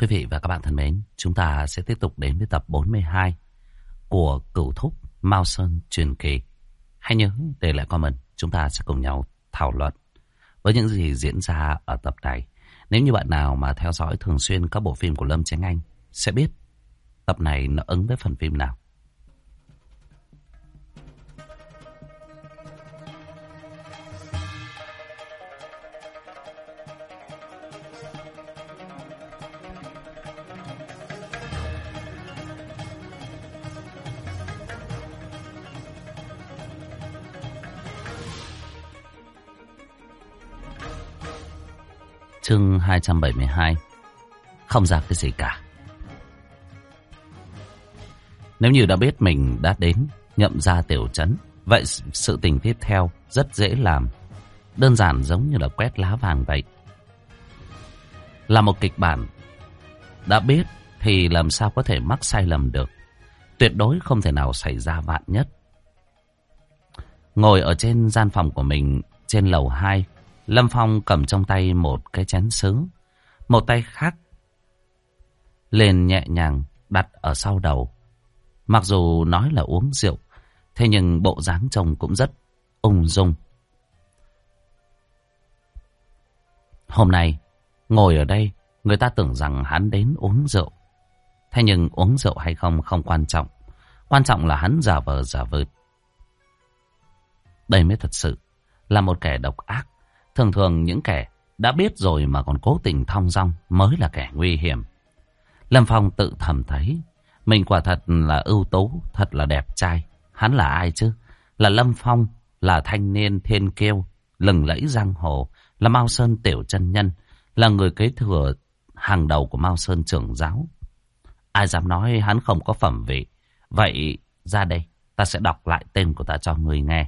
Quý vị và các bạn thân mến, chúng ta sẽ tiếp tục đến với tập 42 của Cửu Thúc Mao Sơn Truyền Kỳ. Hãy nhớ để lại comment, chúng ta sẽ cùng nhau thảo luận với những gì diễn ra ở tập này. Nếu như bạn nào mà theo dõi thường xuyên các bộ phim của Lâm Chánh Anh sẽ biết tập này nó ứng với phần phim nào. Chương 272. Không ra cái gì cả. Nếu như đã biết mình đã đến Nhậm Gia tiểu trấn, vậy sự tình tiếp theo rất dễ làm. Đơn giản giống như là quét lá vàng vậy. Là một kịch bản đã biết thì làm sao có thể mắc sai lầm được. Tuyệt đối không thể nào xảy ra vạn nhất. Ngồi ở trên gian phòng của mình trên lầu 2, Lâm Phong cầm trong tay một cái chén sứ, một tay khác lên nhẹ nhàng đặt ở sau đầu. Mặc dù nói là uống rượu, thế nhưng bộ dáng trông cũng rất ung dung. Hôm nay, ngồi ở đây, người ta tưởng rằng hắn đến uống rượu. Thế nhưng uống rượu hay không không quan trọng. Quan trọng là hắn giả vờ giả vịt. Đây mới thật sự là một kẻ độc ác. Thường thường những kẻ đã biết rồi mà còn cố tình thong dong mới là kẻ nguy hiểm. Lâm Phong tự thầm thấy mình quả thật là ưu tú, thật là đẹp trai. Hắn là ai chứ? Là Lâm Phong, là thanh niên thiên kiêu, lừng lẫy giang hồ, là Mao Sơn tiểu chân nhân, là người kế thừa hàng đầu của Mao Sơn trưởng giáo. Ai dám nói hắn không có phẩm vị? Vậy ra đây, ta sẽ đọc lại tên của ta cho người nghe.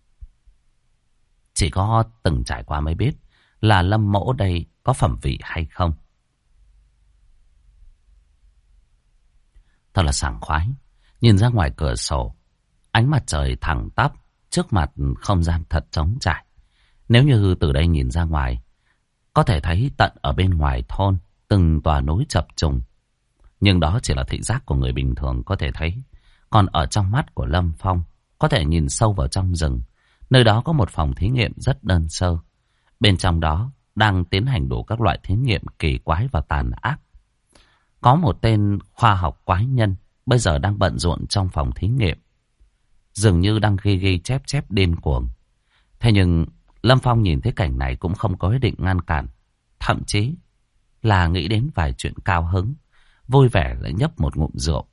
Chỉ có từng trải qua mới biết là Lâm Mỗ đây có phẩm vị hay không. Thật là sảng khoái. Nhìn ra ngoài cửa sổ, ánh mặt trời thẳng tắp, trước mặt không gian thật trống trải. Nếu như từ đây nhìn ra ngoài, có thể thấy tận ở bên ngoài thôn từng tòa núi chập trùng. Nhưng đó chỉ là thị giác của người bình thường có thể thấy. Còn ở trong mắt của Lâm Phong, có thể nhìn sâu vào trong rừng. Nơi đó có một phòng thí nghiệm rất đơn sơ. Bên trong đó đang tiến hành đủ các loại thí nghiệm kỳ quái và tàn ác. Có một tên khoa học quái nhân bây giờ đang bận rộn trong phòng thí nghiệm. Dường như đang ghi chép điên cuồng. Thế nhưng Lâm Phong nhìn thấy cảnh này cũng không có ý định ngăn cản. Thậm chí là nghĩ đến vài chuyện cao hứng. Vui vẻ lại nhấp một ngụm rượu.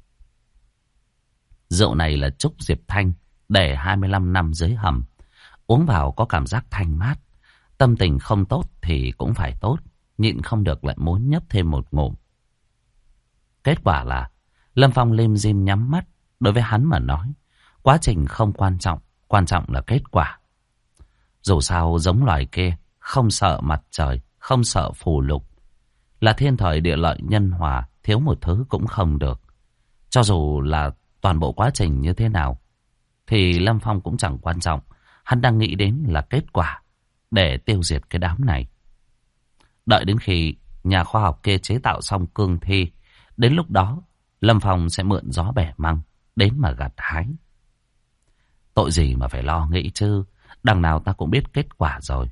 Rượu này là Trúc Diệp Thanh để 25 năm dưới hầm. Uống vào có cảm giác thanh mát. Tâm tình không tốt thì cũng phải tốt. Nhịn không được lại muốn nhấp thêm một ngụm. Kết quả là Lâm Phong lim dim nhắm mắt. Đối với hắn mà nói, quá trình không quan trọng, quan trọng là kết quả. Dù sao giống loài kia, không sợ mặt trời, không sợ phù lục. Là thiên thời địa lợi nhân hòa, thiếu một thứ cũng không được. Cho dù là toàn bộ quá trình như thế nào, thì Lâm Phong cũng chẳng quan trọng. Hắn đang nghĩ đến là kết quả để tiêu diệt cái đám này. Đợi đến khi nhà khoa học kia chế tạo xong cương thi, đến lúc đó Lâm Phong sẽ mượn gió bẻ măng đến mà gặt hái. Tội gì mà phải lo nghĩ chứ, đằng nào ta cũng biết kết quả rồi.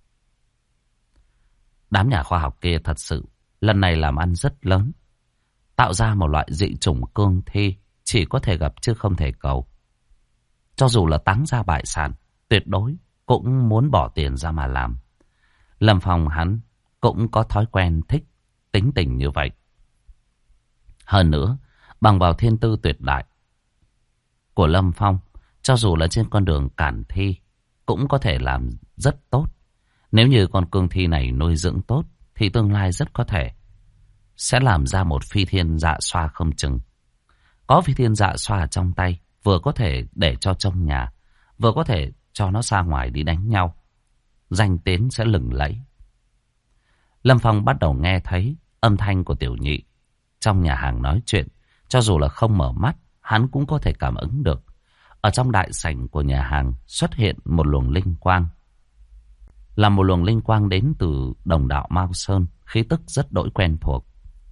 Đám nhà khoa học kia thật sự lần này làm ăn rất lớn. Tạo ra một loại dị chủng cương thi chỉ có thể gặp chứ không thể cầu. Cho dù là táng ra bại sản, tuyệt đối cũng muốn bỏ tiền ra mà làm. Lâm Phong hắn cũng có thói quen thích tính tình như vậy. Hơn nữa, bằng vào thiên tư tuyệt đại của Lâm Phong, cho dù là trên con đường cản thi, cũng có thể làm rất tốt. Nếu như con cương thi này nuôi dưỡng tốt, thì tương lai rất có thể sẽ làm ra một phi thiên dạ xoa không chừng. Có phi thiên dạ xoa trong tay, vừa có thể để cho trong nhà, vừa có thể cho nó ra ngoài đi đánh nhau. Danh tiếng sẽ lừng lẫy. Lâm Phong bắt đầu nghe thấy âm thanh của Tiểu Nhị trong nhà hàng nói chuyện. Cho dù là không mở mắt, hắn cũng có thể cảm ứng được. Ở trong đại sảnh của nhà hàng xuất hiện một luồng linh quang. Là một luồng linh quang đến từ đồng đạo Mao Sơn, khí tức rất đỗi quen thuộc.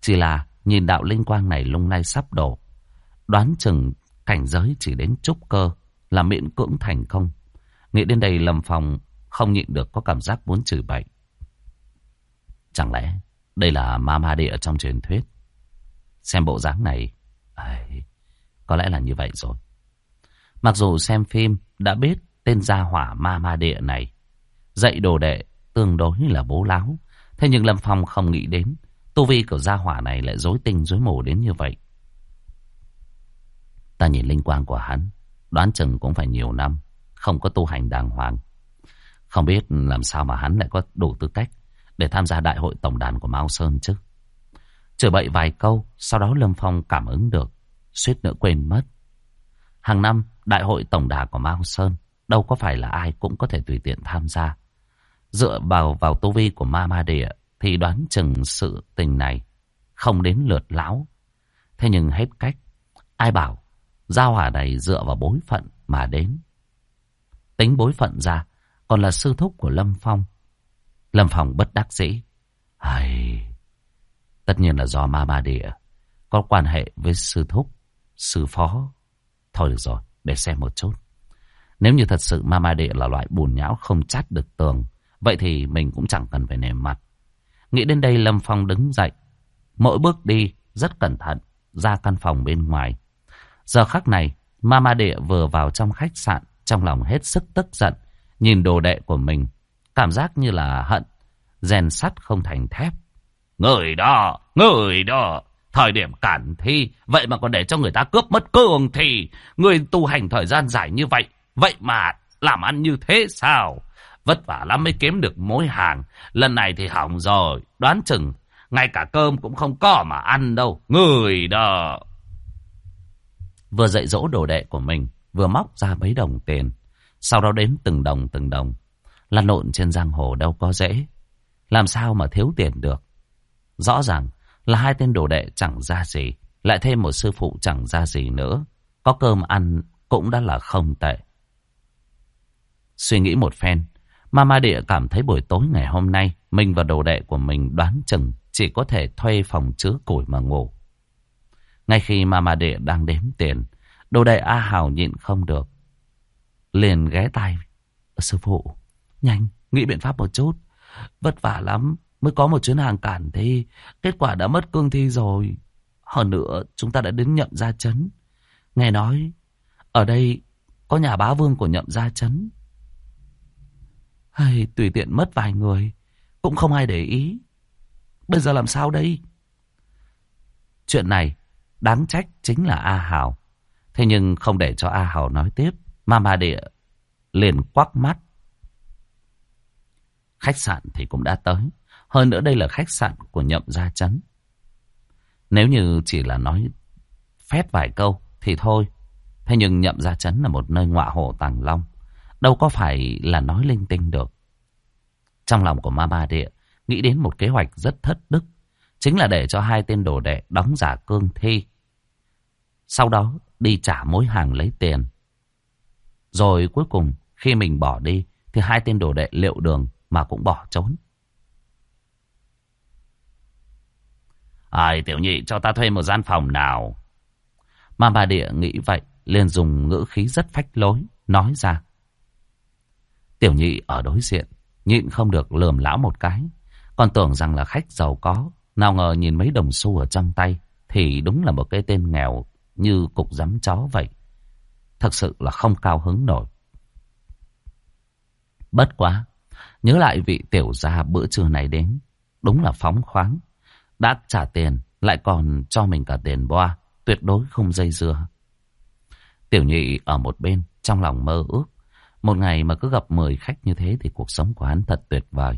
Chỉ là nhìn đạo linh quang này lung lay sắp đổ. Đoán chừng cảnh giới chỉ đến trúc cơ là miễn cưỡng thành công. Nghĩ đến đây Lâm Phong không nhịn được có cảm giác muốn chửi bậy. Chẳng lẽ đây là ma ma địa trong truyền thuyết? Xem bộ dáng này, có lẽ là như vậy rồi. Mặc dù xem phim đã biết tên gia hỏa ma ma địa này dạy đồ đệ tương đối là bố láo. Thế nhưng Lâm Phong không nghĩ đến tu vi của gia hỏa này lại rối tinh rối mù đến như vậy. Ta nhìn linh quang của hắn, đoán chừng cũng phải nhiều năm không có tu hành đàng hoàng. Không biết làm sao mà hắn lại có đủ tư cách để tham gia đại hội tổng đàn của Mao Sơn chứ. Chửi bậy vài câu, sau đó Lâm Phong cảm ứng được, suýt nữa quên mất. Hàng năm, đại hội tổng đàn của Mao Sơn đâu có phải là ai cũng có thể tùy tiện tham gia. Dựa vào tu vi của ma ma địa thì đoán chừng sự tình này không đến lượt lão. Thế nhưng hết cách, ai bảo gia hỏa này dựa vào bối phận mà đến. Tính bối phận ra, còn là sư thúc của Lâm Phong. Lâm Phong bất đắc dĩ. Tất nhiên là do ma ma địa có quan hệ với sư thúc, sư phó. Thôi được rồi, để xem một chút. Nếu như thật sự ma ma địa là loại bùn nhão không chát được tường, vậy thì mình cũng chẳng cần phải nể mặt. Nghĩ đến đây Lâm Phong đứng dậy, mỗi bước đi rất cẩn thận ra căn phòng bên ngoài. Giờ khắc này, ma ma địa vừa vào trong khách sạn, trong lòng hết sức tức giận, nhìn đồ đệ của mình, cảm giác như là hận, rèn sắt không thành thép. Người đó, thời điểm cản thi, vậy mà còn để cho người ta cướp mất cương thì, người tu hành thời gian dài như vậy, vậy mà làm ăn như thế sao? Vất vả lắm mới kiếm được mối hàng, lần này thì hỏng rồi, đoán chừng ngay cả cơm cũng không có mà ăn đâu, người đó. Vừa dạy dỗ đồ đệ của mình, vừa móc ra mấy đồng tiền, sau đó đếm từng đồng. Lăn lộn trên giang hồ đâu có dễ, làm sao mà thiếu tiền được. Rõ ràng là hai tên đồ đệ chẳng ra gì, lại thêm một sư phụ chẳng ra gì nữa, có cơm ăn cũng đã là không tệ. Suy nghĩ một phen, Mama Địa cảm thấy buổi tối ngày hôm nay mình và đồ đệ của mình đoán chừng chỉ có thể thuê phòng chứa củi mà ngủ. Ngay khi Mama Địa đang đếm tiền, đồ đệ A Hào nhịn không được, liền ghé tai. Sư phụ, nhanh, nghĩ biện pháp một chút. Vất vả lắm mới có một chuyến hàng cản thi, kết quả đã mất cương thi rồi. Hơn nữa chúng ta đã đến Nhậm Gia Trấn. Nghe nói ở đây có nhà bá vương của Nhậm Gia Trấn. Tùy tiện mất vài người cũng không ai để ý. Bây giờ làm sao đây? Chuyện này đáng trách chính là A Hào. Thế nhưng không để cho A Hào nói tiếp, Mama Địa liền quắc mắt. Khách sạn thì cũng đã tới. Hơn nữa đây là khách sạn của Nhậm Gia Trấn. Nếu như chỉ là nói phét vài câu thì thôi. Thế nhưng Nhậm Gia Trấn là một nơi ngọa hổ tàng long, đâu có phải là nói linh tinh được. Trong lòng của Mama Địa nghĩ đến một kế hoạch rất thất đức, chính là để cho hai tên đồ đệ đóng giả cương thi, sau đó đi trả mối hàng lấy tiền. Rồi cuối cùng khi mình bỏ đi thì hai tên đồ đệ liệu đường mà cũng bỏ trốn. Tiểu nhị cho ta thuê một gian phòng nào. Mama Địa nghĩ vậy, liền dùng ngữ khí rất phách lối nói ra. Tiểu nhị ở đối diện nhịn không được lườm lão một cái, còn tưởng rằng là khách giàu có, nào ngờ nhìn mấy đồng xu ở trong tay thì đúng là một cái tên nghèo như cục giấm chó vậy. Thật sự là không cao hứng nổi. Bất quá, nhớ lại vị tiểu gia bữa trưa này đến, đúng là phóng khoáng. Đã trả tiền lại còn cho mình cả tiền boa, tuyệt đối không dây dưa. Tiểu nhị ở một bên trong lòng mơ ước, một ngày mà cứ gặp 10 khách như thế thì cuộc sống của hắn thật tuyệt vời.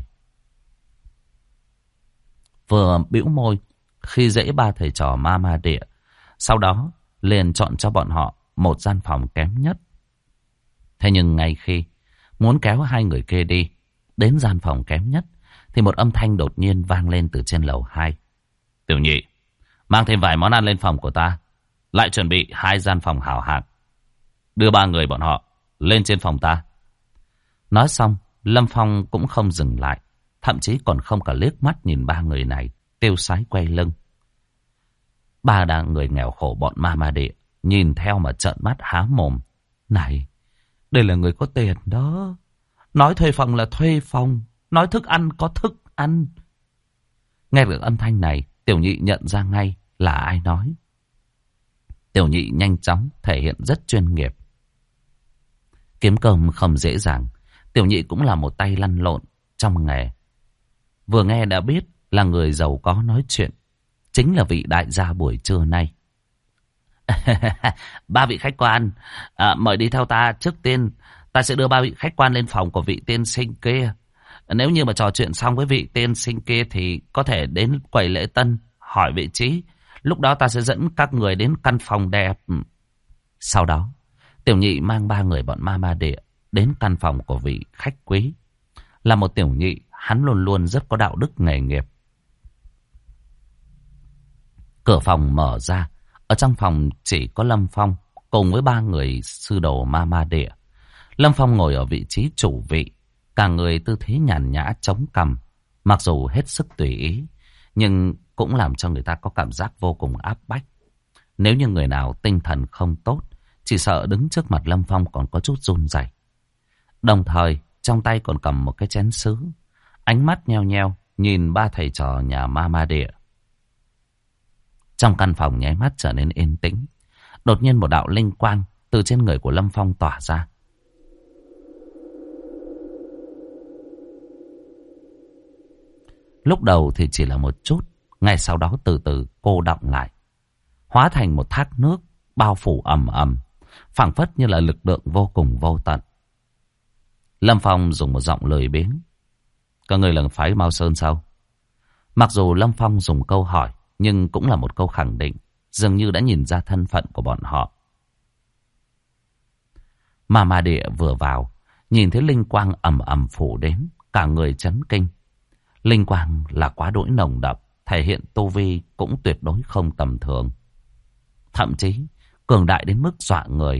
Vừa bĩu môi khi dễ ba thầy trò Mama Địa, sau đó liền chọn cho bọn họ một gian phòng kém nhất. Thế nhưng ngay khi muốn kéo hai người kia đi đến gian phòng kém nhất thì một âm thanh đột nhiên vang lên từ trên lầu 2. Tiểu nhị, mang thêm vài món ăn lên phòng của ta, lại chuẩn bị 2 gian phòng hảo hạng, đưa 3 người bọn họ lên trên phòng ta. Nói xong, Lâm Phong cũng không dừng lại, thậm chí còn không cả liếc mắt nhìn 3 người này tiêu sái quay lưng. Ba đàn người nghèo khổ bọn ma ma địa nhìn theo mà trợn mắt há mồm. Này, đây là người có tiền đó. Nói thuê phòng là thuê phòng, nói thức ăn có thức ăn. Nghe được âm thanh này, Tiểu Nhị nhận ra ngay là ai nói. Tiểu Nhị nhanh chóng thể hiện rất chuyên nghiệp. Kiếm cơm không dễ dàng, Tiểu Nhị cũng là một tay lăn lộn trong nghề. Vừa nghe đã biết là người giàu có nói chuyện, chính là vị đại gia buổi trưa nay. Ba vị khách quan, mời đi theo ta. Trước tiên ta sẽ đưa ba vị khách quan lên phòng của vị tiên sinh kia. Nếu như mà trò chuyện xong với vị tiên sinh kia thì có thể đến quầy lễ tân hỏi vị trí. Lúc đó ta sẽ dẫn các người đến căn phòng đẹp. Sau đó Tiểu Nhị mang ba người bọn ma ma địa đến căn phòng của vị khách quý. Là một tiểu nhị, hắn luôn luôn rất có đạo đức nghề nghiệp. Cửa phòng mở ra. Ở trong phòng chỉ có Lâm Phong cùng với ba người sư đồ ma ma địa. Lâm Phong ngồi ở vị trí chủ vị, cả người tư thế nhàn nhã chống cằm. Mặc dù hết sức tùy ý, nhưng cũng làm cho người ta có cảm giác vô cùng áp bách. Nếu như người nào tinh thần không tốt, chỉ sợ đứng trước mặt Lâm Phong còn có chút run rẩy. Đồng thời trong tay còn cầm một cái chén sứ, ánh mắt nheo nheo nhìn ba thầy trò nhà ma ma địa. Trong căn phòng nháy mắt trở nên yên tĩnh. Đột nhiên một đạo linh quang từ trên người của Lâm Phong tỏa ra. Lúc đầu thì chỉ là một chút, ngay sau đó từ từ cô đọng lại, hóa thành một thác nước bao phủ ầm ầm, phảng phất như là lực lượng vô cùng vô tận. Lâm Phong dùng một giọng lười biếng: các người là phái Mao Sơn sao? Mặc dù Lâm Phong dùng câu hỏi, nhưng cũng là một câu khẳng định, dường như đã nhìn ra thân phận của bọn họ. Ma ma địa vừa vào, nhìn thấy linh quang ầm ầm phủ đến, cả người chấn kinh. Linh quang là quá đỗi nồng đậm, thể hiện tu vi cũng tuyệt đối không tầm thường. Thậm chí cường đại đến mức dọa người.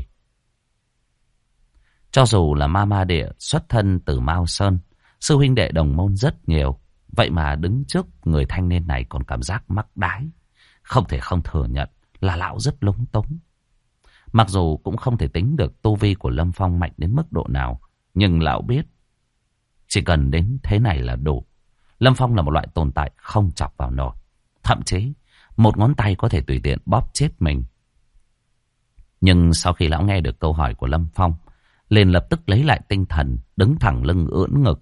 Cho dù là ma ma địa xuất thân từ Mao Sơn, sư huynh đệ đồng môn rất nhiều, vậy mà đứng trước người thanh niên này còn cảm giác mắc đái. Không thể không thừa nhận là lão rất lúng túng. Mặc dù cũng không thể tính được tu vi của Lâm Phong mạnh đến mức độ nào, nhưng lão biết chỉ cần đến thế này là đủ. Lâm Phong là một loại tồn tại không chọc vào nổi. Thậm chí một ngón tay có thể tùy tiện bóp chết mình. Nhưng sau khi lão nghe được câu hỏi của Lâm Phong, liền lập tức lấy lại tinh thần, đứng thẳng lưng ưỡn ngực.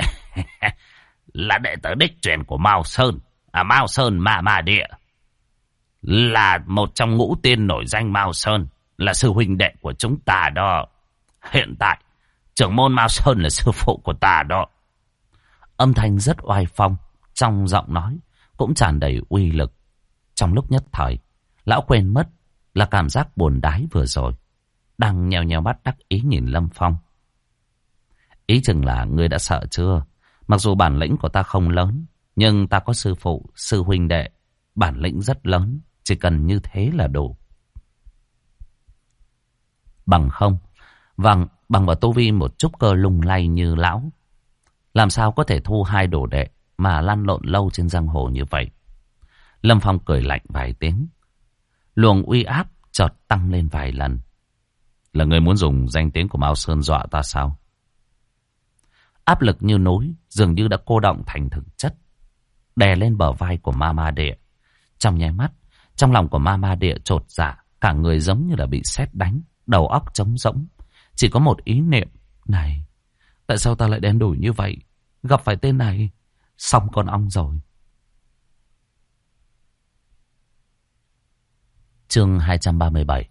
Là đệ tử đích truyền của Mao Sơn, Mao Sơn ma ma địa. Là một trong ngũ tiên nổi danh Mao Sơn, là sư huynh đệ của chúng ta đó. Hiện tại trưởng môn Mao Sơn là sư phụ của ta đó. Âm thanh rất oai phong, trong giọng nói cũng tràn đầy uy lực. Trong lúc nhất thời, lão quên mất là cảm giác buồn đái vừa rồi, đang nheo nheo mắt đắc ý nhìn Lâm Phong. Ý chừng là ngươi đã sợ chưa? Mặc dù bản lĩnh của ta không lớn, nhưng ta có sư phụ, sư huynh đệ, bản lĩnh rất lớn, chỉ cần như thế là đủ. Bằng không, bằng vào tu vi một chút cơ lung lay như lão, làm sao có thể thu hai đồ đệ mà lăn lộn lâu trên giang hồ như vậy? Lâm Phong cười lạnh vài tiếng, luồng uy áp chợt tăng lên vài lần. Là người muốn dùng danh tiếng của Mao Sơn dọa ta sao? Áp lực như núi dường như đã cô đọng thành thực chất, đè lên bờ vai của ma ma địa. Trong nháy mắt, trong lòng của ma ma địa chột dạ, cả người giống như là bị sét đánh, đầu óc trống rỗng, chỉ có một ý niệm: này, tại sao ta lại đen đủi như vậy? Gặp phải tên này, xong con ong rồi. Chương 237.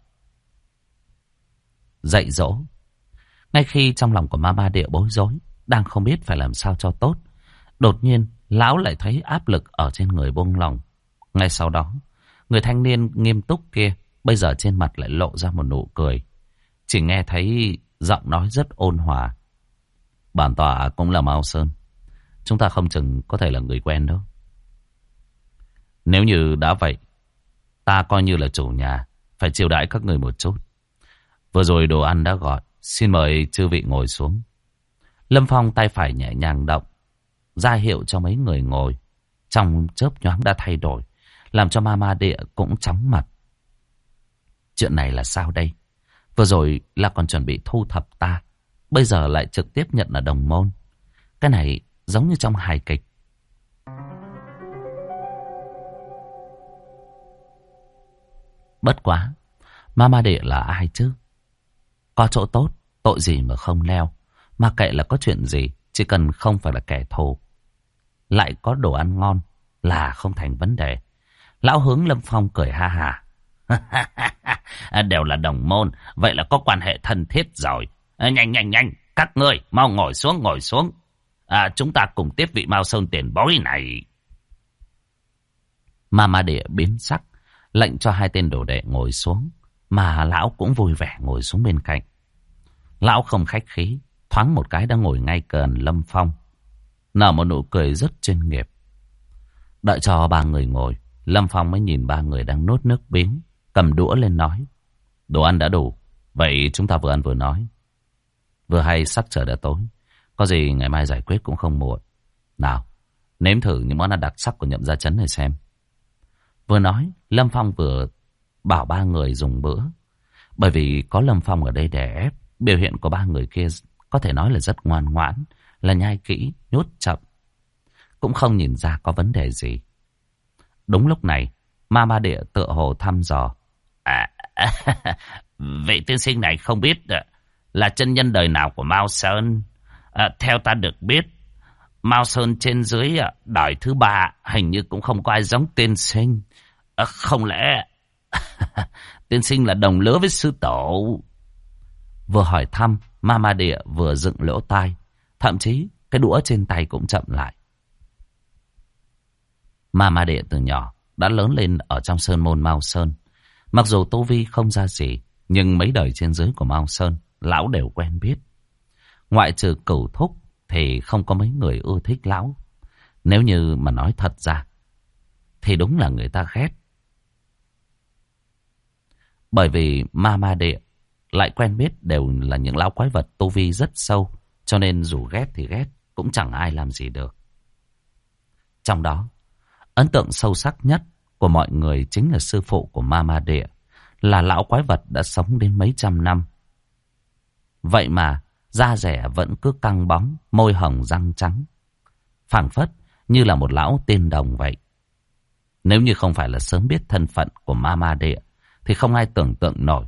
Dạy dỗ. Ngay khi trong lòng của ma ma địa bối rối, đang không biết phải làm sao cho tốt, đột nhiên lão lại thấy áp lực ở trên người buông lỏng. Ngay sau đó, người thanh niên nghiêm túc kia bây giờ trên mặt lại lộ ra một nụ cười. Chỉ nghe thấy giọng nói rất ôn hòa: bản tọa cũng là Mao Sơn, chúng ta không chừng có thể là người quen đâu. Nếu như đã vậy, ta coi như là chủ nhà, phải chiêu đãi các người một chút. Vừa rồi đồ ăn đã gọi, xin mời chư vị ngồi xuống. Lâm Phong tay phải nhẹ nhàng động, ra hiệu cho mấy người ngồi. Trong chớp nhoáng đã thay đổi, làm cho Mama Địa cũng chóng mặt. Chuyện này là sao đây? Vừa rồi là còn chuẩn bị thu thập ta, bây giờ lại trực tiếp nhận là đồng môn. Cái này giống như trong hài kịch. Bất quá, Mama Địa là ai chứ? Có chỗ tốt, tội gì mà không leo. Mà kệ là có chuyện gì, chỉ cần không phải là kẻ thù, lại có đồ ăn ngon là không thành vấn đề. Lão hướng Lâm Phong cười ha ha. Đều là đồng môn, vậy là có quan hệ thân thiết rồi. Nhanh, các ngươi mau ngồi xuống. Chúng ta cùng tiếp vị Mao Sơn tiền bối này. Mama Địa biến sắc, lệnh cho hai tên đồ đệ ngồi xuống, mà lão cũng vui vẻ ngồi xuống bên cạnh. Lão không khách khí, thoáng một cái đã ngồi ngay gần Lâm Phong, nở một nụ cười rất chuyên nghiệp. Đợi cho ba người ngồi, Lâm Phong mới nhìn ba người đang nuốt nước miếng, cầm đũa lên nói: đồ ăn đã đủ, vậy chúng ta vừa ăn vừa nói. Vừa hay sắc trời đã tối, có gì ngày mai giải quyết cũng không muộn. Nào, nếm thử những món ăn đặc sắc của Nhậm Gia Trấn này xem. Vừa nói, Lâm Phong vừa bảo ba người dùng bữa. Bởi vì có Lâm Phong ở đây để ép, biểu hiện của ba người kia có thể nói là rất ngoan ngoãn, là nhai kỹ, nhốt chậm, cũng không nhìn ra có vấn đề gì. Đúng lúc này, Mama Địa tựa hồ thăm dò: vị tiên sinh này không biết là chân nhân đời nào của Mao Sơn? Theo ta được biết, Mao Sơn trên dưới đời thứ 3 hình như cũng không có ai giống tiên sinh. Không lẽ tiên sinh là đồng lứa với sư tổ? Vừa hỏi thăm, Mama Địa vừa dựng lỗ tai, thậm chí cái đũa trên tay cũng chậm lại. Mama Địa từ nhỏ đã lớn lên ở trong sơn môn Mao Sơn. Mặc dù tu vi không ra gì, nhưng mấy đời trên dưới của Mao Sơn lão đều quen biết. Ngoại trừ Cửu Thúc thì không có mấy người ưa thích lão. Nếu như mà nói thật ra thì đúng là người ta ghét. Bởi vì Mama Địa lại quen biết đều là những lão quái vật tu vi rất sâu, cho nên dù ghét thì ghét, cũng chẳng ai làm gì được. Trong đó, ấn tượng sâu sắc nhất của mọi người chính là sư phụ của Mama Địa, là lão quái vật đã sống đến mấy trăm năm. Vậy mà da rẻ vẫn cứ căng bóng, môi hồng răng trắng, phảng phất như là một lão tiên đồng vậy. Nếu như không phải là sớm biết thân phận của Mama Địa thì không ai tưởng tượng nổi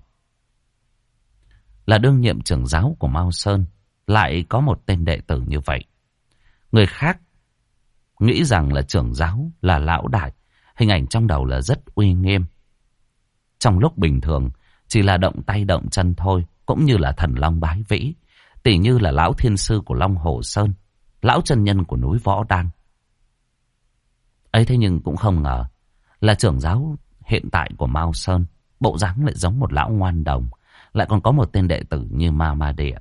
là đương nhiệm trưởng giáo của Mao Sơn lại có một tên đệ tử như vậy. Người khác nghĩ rằng là trưởng giáo là lão đại, hình ảnh trong đầu là rất uy nghiêm. Trong lúc bình thường chỉ là động tay động chân thôi, cũng như là thần long bái vĩ, tỉ như là lão thiên sư của Long Hồ Sơn, lão chân nhân của núi Võ Đan. Ấy thế nhưng cũng không ngờ là trưởng giáo hiện tại của Mao Sơn, bộ dáng lại giống một lão ngoan đồng, lại còn có một tên đệ tử như Mama Địa.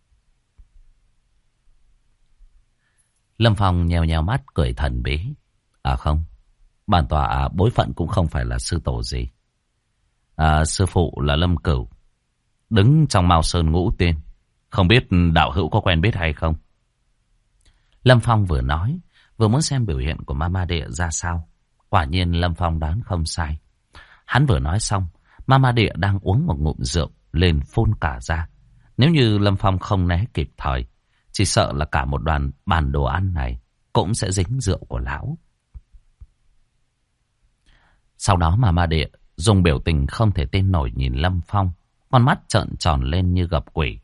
Lâm Phong nheo nheo mắt cười thần bí. Không, bản tọa bối phận cũng không phải là sư tổ gì. Sư phụ là Lâm Cửu, đứng trong Mao Sơn ngũ tiên. Không biết đạo hữu có quen biết hay không? Lâm Phong vừa nói, vừa muốn xem biểu hiện của Mama Địa ra sao. Quả nhiên Lâm Phong đoán không sai. Hắn vừa nói xong, Mama Địa đang uống một ngụm rượu lên phun cả ra. Nếu như Lâm Phong không né kịp thời, chỉ sợ là cả một đoàn bàn đồ ăn này cũng sẽ dính rượu của lão. Sau đó Mama Địa dùng biểu tình không thể tin nổi nhìn Lâm Phong, con mắt trợn tròn lên như gặp quỷ.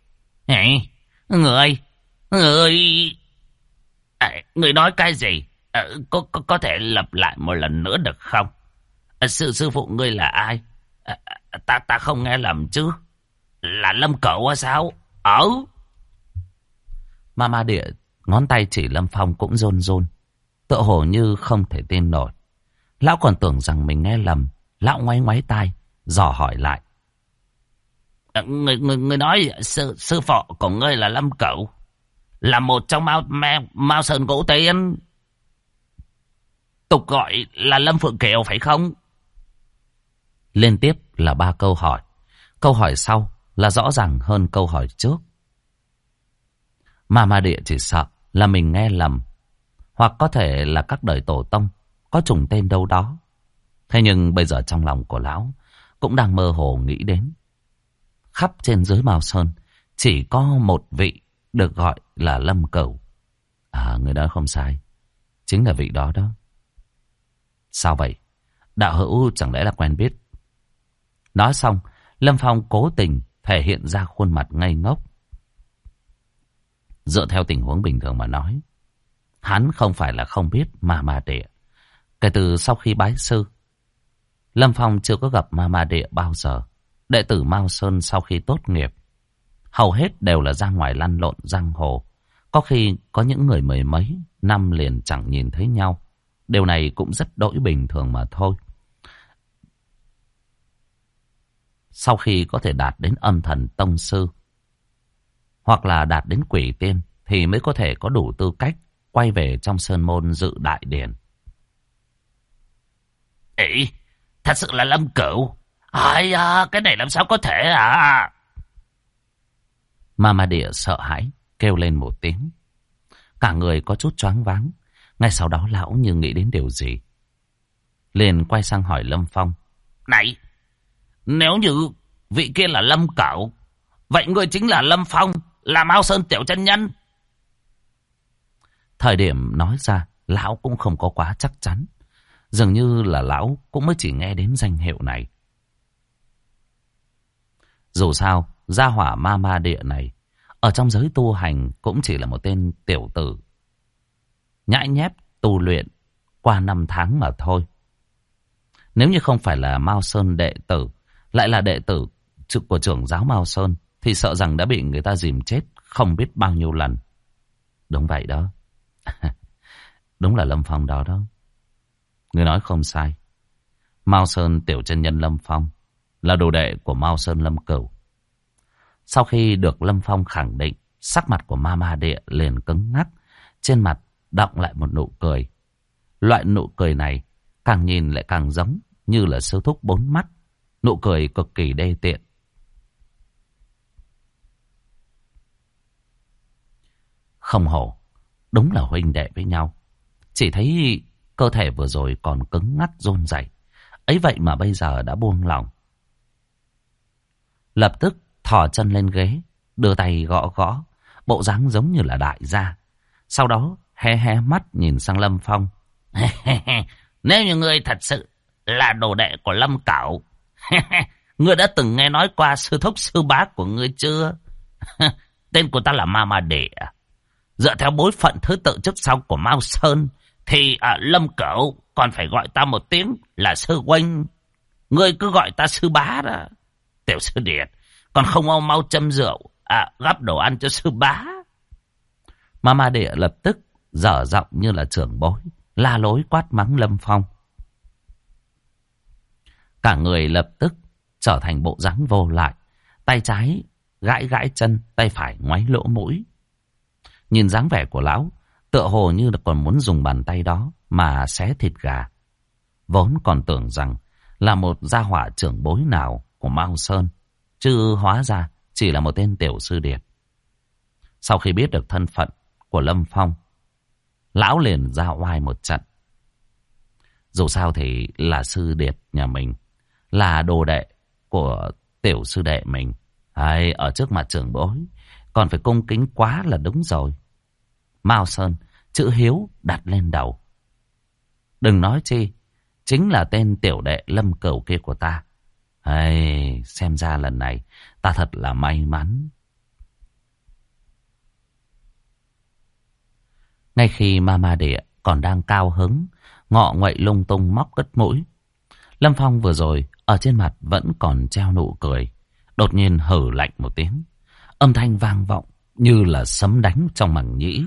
Người nói cái gì? Có thể lặp lại một lần nữa được không? Sư phụ ngươi là ai? Ta không nghe lầm chứ? Là Lâm Cửu hay sao? Mama Địa ngón tay chỉ Lâm Phong cũng run run, tựa hồ như không thể tin nổi. Lão còn tưởng rằng mình nghe lầm, lão ngoáy ngoáy tai, dò hỏi lại. Người nói sư phụ của ngươi là Lâm Cửu, là một trong Mao Sơn Ngũ Tiên, tục gọi là Lâm Phượng Kiều phải không? Liên tiếp là 3 câu hỏi. Câu hỏi sau là rõ ràng hơn câu hỏi trước. Mama Địa chỉ sợ là mình nghe lầm, hoặc có thể là các đời tổ tông có trùng tên đâu đó. Thế nhưng bây giờ trong lòng của lão cũng đang mơ hồ nghĩ đến. Khắp trên dưới Mao Sơn chỉ có một vị được gọi là Lâm Cửu. À, người đó không sai. Chính là vị đó đó. Sao vậy? Đạo hữu chẳng lẽ là quen biết? Nói xong, Lâm Phong cố tình thể hiện ra khuôn mặt ngây ngốc. Dựa theo tình huống bình thường mà nói, hắn không phải là không biết Ma Địa. Kể từ sau khi bái sư, Lâm Phong chưa có gặp Ma Địa bao giờ. Đệ tử Mao Sơn sau khi tốt nghiệp, hầu hết đều là ra ngoài lăn lộn giang hồ. Có khi có những người mười mấy năm liền chẳng nhìn thấy nhau. Điều này cũng rất đỗi bình thường mà thôi. Sau khi có thể đạt đến âm thần tông sư, hoặc là đạt đến quỷ tiên, thì mới có thể có đủ tư cách quay về trong sơn môn dự đại điển. Ý, thật sự là Lâm Cửu. Ai à, cái này làm sao có thể à? Ma Địa sợ hãi kêu lên một tiếng. Cả người có chút choáng váng. Ngay sau đó lão như nghĩ đến điều gì, liền quay sang hỏi Lâm Phong. Này, nếu như vị kia là Lâm Cửu, vậy người chính là Lâm Phong, là Mao Sơn tiểu chân nhân? Thời điểm nói ra, lão cũng không có quá chắc chắn. Dường như là lão cũng mới chỉ nghe đến danh hiệu này. Dù sao, gia hỏa Ma Địa này ở trong giới tu hành cũng chỉ là một tên tiểu tử nhãi nhép tu luyện qua 5 tháng mà thôi. Nếu như không phải là Mao Sơn đệ tử, lại là đệ tử của trưởng giáo Mao Sơn, thì sợ rằng đã bị người ta dìm chết không biết bao nhiêu lần. Đúng vậy đó. Đúng là Lâm Phong đó đó. Người nói không sai. Mao Sơn tiểu chân nhân Lâm Phong là đồ đệ của Mao Sơn Lâm Cửu. Sau khi được Lâm Phong khẳng định, sắc mặt của Ma Địa liền cứng ngắc, trên mặt đọng lại một nụ cười. Loại nụ cười này càng nhìn lại càng giống như là sư thúc 4 mắt. Nụ cười cực kỳ đê tiện. Không hổ, đúng là huynh đệ với nhau. Chỉ thấy cơ thể vừa rồi còn cứng ngắc run rẩy, ấy vậy mà bây giờ đã buông lỏng. Lập tức thò chân lên ghế, đưa tay gõ gõ, bộ dáng giống như là đại gia. Sau đó hé hé mắt nhìn sang Lâm Phong. Nếu như ngươi thật sự là đồ đệ của Lâm Cửu, ngươi đã từng nghe nói qua sư thúc sư bá của ngươi chưa? Tên của ta là Ma Địa. Dựa theo bối phận thứ tự trước sau của Mao Sơn, thì Lâm Cửu còn phải gọi ta một tiếng là sư huynh. Ngươi cứ gọi ta sư bá đó. Tiểu sư điệt, còn không mau châm rượu, gắp đồ ăn cho sư bá. Ma Địa lập tức dở giọng như là trưởng bối, la lối quát mắng Lâm Phong. Cả người lập tức trở thành bộ dáng vô lại, tay trái gãi gãi chân, tay phải ngoáy lỗ mũi. Nhìn dáng vẻ của lão, tựa hồ như là còn muốn dùng bàn tay đó mà xé thịt gà. Vốn còn tưởng rằng là một gia hỏa trưởng bối nào của Mao Sơn, chứ hóa ra chỉ là một tên tiểu sư điệt. Sau khi biết được thân phận của Lâm Phong, lão liền ra oai một trận. Dù sao thì là sư điệt nhà mình, là đồ đệ của tiểu sư đệ mình. Hay ở trước mặt trưởng bối còn phải cung kính quá là đúng rồi. Mao Sơn, chữ hiếu đặt lên đầu. Đừng nói chi, chính là tên tiểu đệ Lâm Cửu kia của ta. Hay, xem ra lần này ta thật là may mắn. Ngay khi Ma Địa còn đang cao hứng, ngọ nguậy lung tung móc cất mũi, Lâm Phong vừa rồi ở trên mặt vẫn còn treo nụ cười, đột nhiên hử lạnh một tiếng, âm thanh vang vọng như là sấm đánh trong màng nhĩ.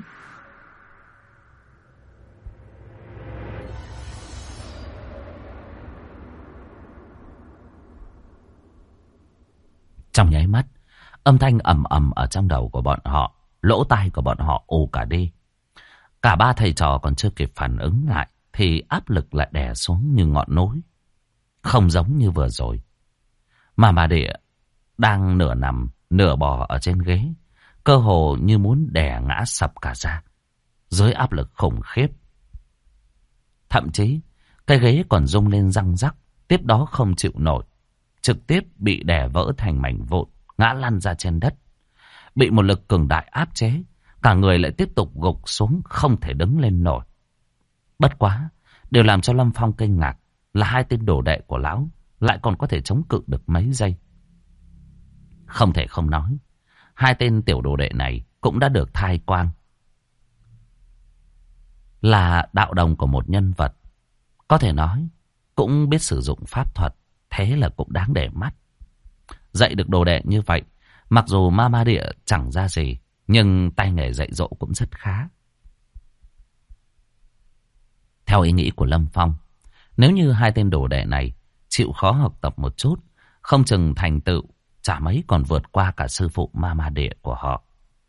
Trong nháy mắt, âm thanh ầm ầm ở trong đầu của bọn họ, lỗ tai của bọn họ ù cả đi. Cả ba thầy trò còn chưa kịp phản ứng lại thì áp lực lại đè xuống như ngọn núi. Không giống như vừa rồi. Ma Địa đang nửa nằm nửa bò ở trên ghế, cơ hồ như muốn đè ngã sập cả ra dưới áp lực khủng khiếp. Thậm chí Cái ghế còn rung lên răng rắc, tiếp đó không chịu nổi, trực tiếp bị đè vỡ thành mảnh vụn, ngã lăn ra trên đất. Bị một lực cường đại áp chế, cả người lại tiếp tục gục xuống, không thể đứng lên nổi. Bất quá, điều làm cho Lâm Phong kinh ngạc là hai tên đồ đệ của lão lại còn có thể chống cự được mấy giây. Không thể không nói, hai tên tiểu đồ đệ này cũng đã được thai quang, là đạo đồng của một nhân vật. Có thể nói, cũng biết sử dụng pháp thuật, thế là cũng đáng để mắt. Dạy được đồ đệ như vậy, mặc dù ma ma địa chẳng ra gì, nhưng tay nghề dạy dỗ cũng rất khá. Theo ý nghĩ của Lâm Phong, nếu như hai tên đồ đệ này chịu khó học tập một chút, không chừng thành tựu chả mấy còn vượt qua cả sư phụ ma ma địa của họ.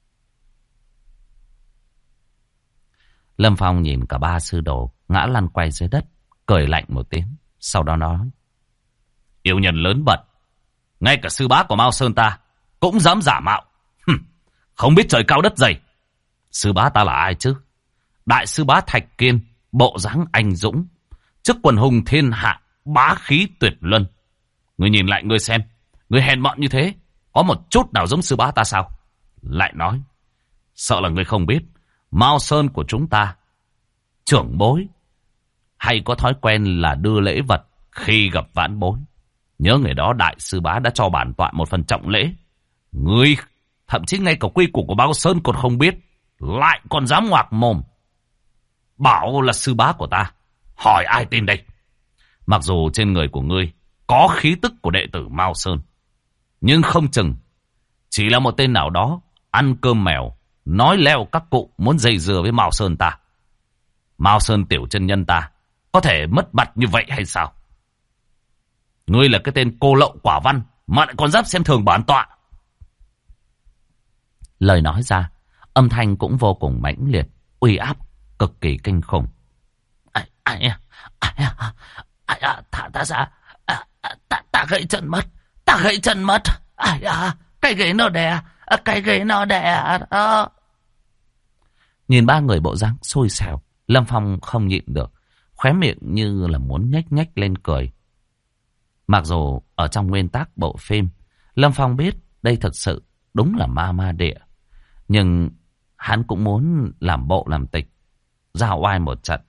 Lâm Phong nhìn cả ba sư đồ ngã lăn quay dưới đất, cười lạnh một tiếng, sau đó nói: Yêu nhân lớn bật, ngay cả sư bá của Mao Sơn ta cũng dám giả mạo. Không biết trời cao đất dày. Sư bá ta là ai chứ? Đại sư bá Thạch Kiên, bộ dáng anh dũng, chức quần hùng thiên hạ, bá khí tuyệt luân. Ngươi nhìn lại ngươi xem, ngươi hèn mọn như thế, có một chút nào giống sư bá ta sao? Lại nói, sợ là ngươi không biết, Mao Sơn của chúng ta, trưởng bối hay có thói quen là đưa lễ vật khi gặp vãn bối. Nhớ ngày đó đại sư bá đã cho bản tọa một phần trọng lễ. Ngươi thậm chí ngay cả quy củ của Mao Sơn còn không biết, lại còn dám ngoạc mồm bảo là sư bá của ta. Hỏi ai tin đây? Mặc dù trên người của ngươi có khí tức của đệ tử Mao Sơn, nhưng không chừng chỉ là một tên nào đó ăn cơm mèo, nói leo các cụ muốn dây dưa với Mao Sơn ta. Mao Sơn tiểu chân nhân ta có thể mất mặt như vậy hay sao? Ngươi là cái tên cô lậu quả văn mà lại còn dám xem thường bản tọa. Lời nói ra, âm thanh cũng vô cùng mãnh liệt, uy áp cực kỳ kinh khủng. Thả ra, ta gãy chân mất, ta gãy chân mất. Cái ghế nó đè, cái ghế nó đè. Nhìn ba người bộ dáng xôi xẻo, Lâm Phong không nhịn được, khóe miệng như là muốn nhếch nhếch lên cười. Mặc dù ở trong nguyên tắc bộ phim, Lâm Phong biết đây thực sự đúng là ma ma địa, nhưng hắn cũng muốn làm bộ làm tịch, ra oai một trận.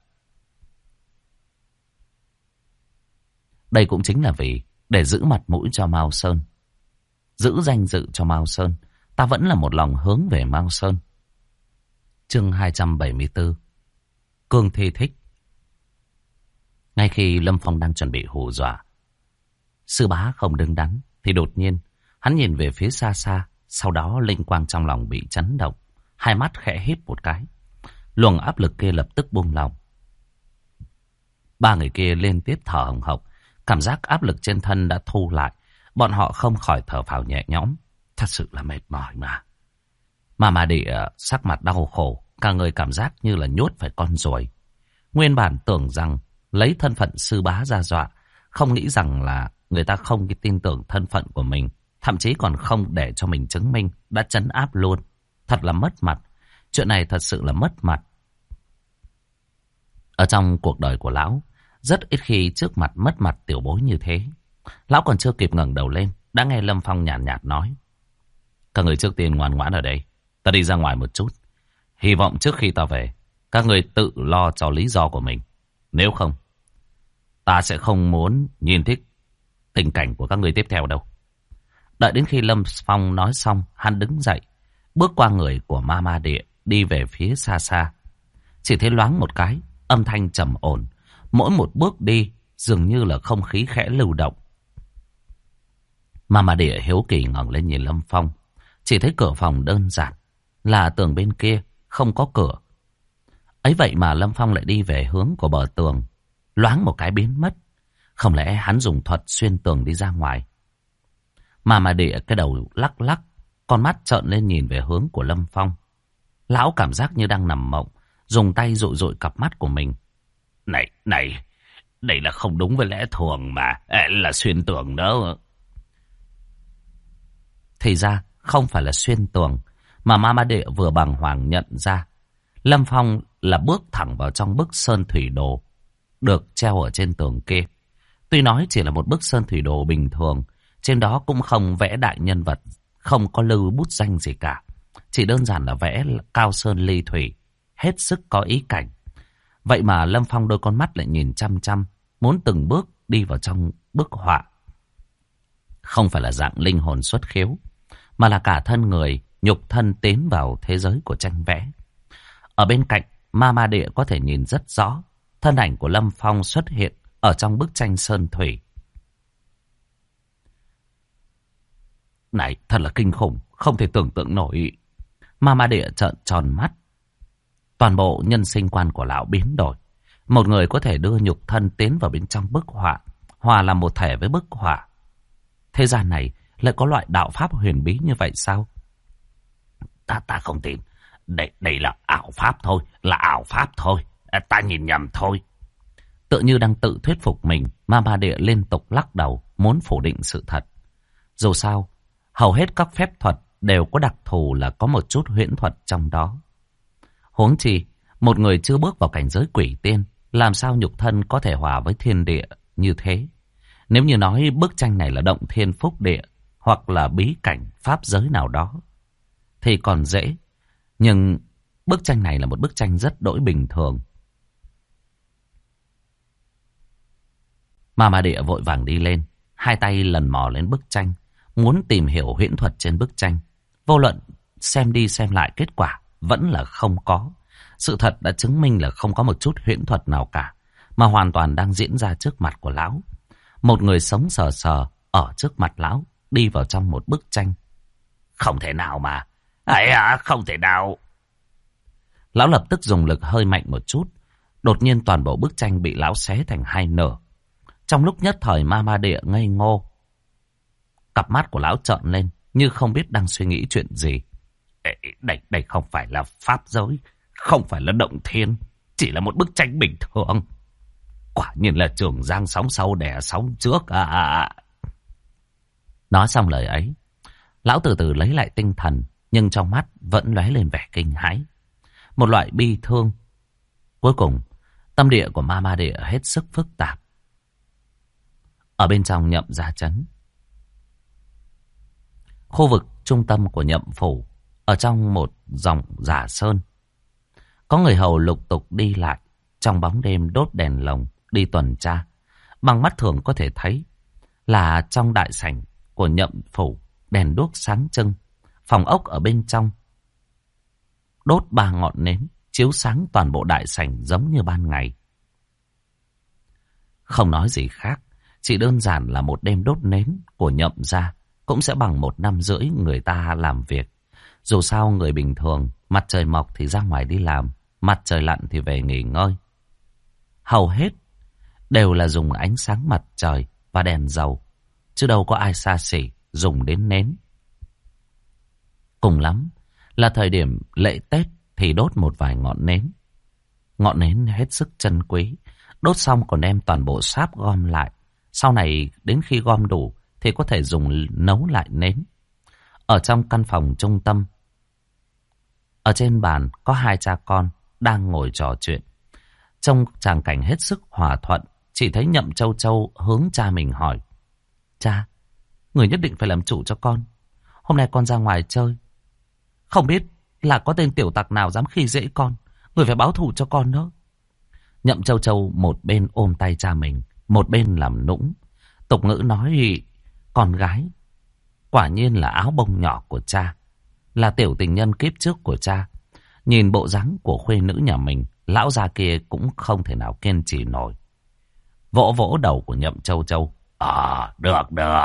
Đây cũng chính là vì để giữ mặt mũi cho Mao Sơn, giữ danh dự cho Mao Sơn. Ta vẫn là một lòng hướng về Mao Sơn. Chương 274, Cương Thi Thích. Ngay khi Lâm Phong đang chuẩn bị hù dọa sư bá không đứng đắn, thì đột nhiên hắn nhìn về phía xa xa, sau đó linh quang trong lòng bị chấn động, hai mắt khẽ híp một cái, luồng áp lực kia lập tức buông lỏng. Ba người kia liên tiếp thở hồng hộc, cảm giác áp lực trên thân đã thu lại, bọn họ không khỏi thở phào nhẹ nhõm. Thật sự là mệt mỏi mà. Mà Địa sắc mặt đau khổ, cả người cảm giác như là nhốt phải con ruồi. Nguyên bản tưởng rằng lấy thân phận sư bá ra dọa, không nghĩ rằng là người ta không tin tưởng thân phận của mình, thậm chí còn không để cho mình chứng minh, đã trấn áp luôn. Thật là mất mặt. Chuyện này thật sự là mất mặt. Ở trong cuộc đời của lão, rất ít khi trước mặt mất mặt tiểu bối như thế. Lão còn chưa kịp ngẩng đầu lên, đã nghe Lâm Phong nhàn nhạt nói: Các người trước tiên ngoan ngoãn ở đây, ta đi ra ngoài một chút. Hy vọng trước khi ta về, các người tự lo cho lý do của mình. Nếu không, ta sẽ không muốn nhìn thấy tình cảnh của các người tiếp theo đâu. Đợi đến khi Lâm Phong nói xong, hắn đứng dậy, bước qua người của ma ma địa, đi về phía xa xa. Chỉ thấy loáng một cái, âm thanh trầm ổn, mỗi một bước đi dường như là không khí khẽ lưu động. Ma ma địa hiếu kỳ ngẩng lên nhìn Lâm Phong, chỉ thấy cửa phòng đơn giản, là tường bên kia không có cửa. Ấy vậy mà Lâm Phong lại đi về hướng của bờ tường, loáng một cái biến mất. Không lẽ hắn dùng thuật xuyên tường đi ra ngoài? Mà Địa cái đầu lắc lắc, con mắt trợn lên nhìn về hướng của Lâm Phong. Lão cảm giác như đang nằm mộng, dùng tay dụi dụi cặp mắt của mình. Này, đây là không đúng với lẽ thường mà, là xuyên tường đó. Thì ra không phải là xuyên tường, mà Ma Địa vừa bàng hoàng nhận ra Lâm Phong là bước thẳng vào trong bức sơn thủy đồ được treo ở trên tường kia. Tuy nói chỉ là một bức sơn thủy đồ bình thường, trên đó cũng không vẽ đại nhân vật, không có lưu bút danh gì cả. Chỉ đơn giản là vẽ cao sơn ly thủy, hết sức có ý cảnh. Vậy mà Lâm Phong đôi con mắt lại nhìn chăm chăm, muốn từng bước đi vào trong bức họa. Không phải là dạng linh hồn xuất khiếu, mà là cả thân người, nhục thân tiến vào thế giới của tranh vẽ. Ở bên cạnh, Ma Địa có thể nhìn rất rõ, thân ảnh của Lâm Phong xuất hiện ở trong bức tranh sơn thủy. Này, thật là kinh khủng, không thể tưởng tượng nổi. Ma Địa trợn tròn mắt. Toàn bộ nhân sinh quan của lão biến đổi. Một người có thể đưa nhục thân tiến vào bên trong bức họa, hòa làm một thể với bức họa. Thế gian này lại có loại đạo pháp huyền bí như vậy sao? Ta không tin. Đây là ảo pháp thôi, là ảo pháp thôi. Ta nhìn nhầm thôi. Tự như đang tự thuyết phục mình, Ma Địa liên tục lắc đầu, muốn phủ định sự thật. Dù sao, hầu hết các phép thuật đều có đặc thù là có một chút huyễn thuật trong đó. Huống chi, một người chưa bước vào cảnh giới quỷ tiên, làm sao nhục thân có thể hòa với thiên địa như thế? Nếu như nói bức tranh này là động thiên phúc địa, hoặc là bí cảnh pháp giới nào đó, thì còn dễ. Nhưng bức tranh này là một bức tranh rất đỗi bình thường. Ma Địa vội vàng đi lên, hai tay lần mò lên bức tranh, muốn tìm hiểu huyễn thuật trên bức tranh. Vô luận xem đi xem lại, kết quả vẫn là không có. Sự thật đã chứng minh là không có một chút huyễn thuật nào cả, mà hoàn toàn đang diễn ra trước mặt của lão. Một người sống sờ sờ ở trước mặt lão, đi vào trong một bức tranh. Không thể nào mà. Không thể nào. Lão lập tức dùng lực hơi mạnh một chút. Đột nhiên toàn bộ bức tranh bị lão xé thành hai nửa. Trong lúc nhất thời Ma Địa ngây ngô. Cặp mắt của lão trợn lên, như không biết đang suy nghĩ chuyện gì. Đây không phải là pháp giới, không phải là động thiên, chỉ là một bức tranh bình thường. Quả nhiên là Trường Giang sóng sau đẻ sóng trước. Nói xong lời ấy, lão từ từ lấy lại tinh thần, nhưng trong mắt vẫn lóe lên vẻ kinh hãi, một loại bi thương. Cuối cùng, tâm địa của Ma Địa hết sức phức tạp. Ở bên trong Nhậm Gia trấn, khu vực trung tâm của Nhậm phủ, ở trong một dòng giả sơn, có người hầu lục tục đi lại, trong bóng đêm đốt đèn lồng đi tuần tra. Bằng mắt thường có thể thấy là trong đại sảnh của Nhậm phủ đèn đuốc sáng trưng, phòng ốc ở bên trong đốt 3 ngọn nến chiếu sáng toàn bộ đại sảnh giống như ban ngày. Không nói gì khác, chỉ đơn giản là một đêm đốt nến của Nhậm gia cũng sẽ bằng 1 năm rưỡi người ta làm việc. Dù sao người bình thường, mặt trời mọc thì ra ngoài đi làm, mặt trời lặn thì về nghỉ ngơi. Hầu hết đều là dùng ánh sáng mặt trời và đèn dầu, chứ đâu có ai xa xỉ dùng đến nến. Cùng lắm là thời điểm lễ Tết thì đốt một vài ngọn nến. Ngọn nến hết sức chân quý, đốt xong còn đem toàn bộ sáp gom lại. Sau này đến khi gom đủ thì có thể dùng nấu lại nến. Ở trong căn phòng trung tâm, ở trên bàn có 2 cha con đang ngồi trò chuyện. Trong tràng cảnh hết sức hòa thuận, chỉ thấy Nhậm Châu Châu hướng cha mình hỏi: Cha, người nhất định phải làm chủ cho con. Hôm nay con ra ngoài chơi, không biết là có tên tiểu tặc nào dám khi dễ con. Người phải báo thù cho con đó. Nhậm Châu Châu một bên ôm tay cha mình, một bên làm nũng. Tục ngữ nói con gái quả nhiên là áo bông nhỏ của cha, là tiểu tình nhân kiếp trước của cha. Nhìn bộ dáng của khuê nữ nhà mình, lão già kia cũng không thể nào kiên trì nổi. Vỗ vỗ đầu của Nhậm Châu Châu: Được.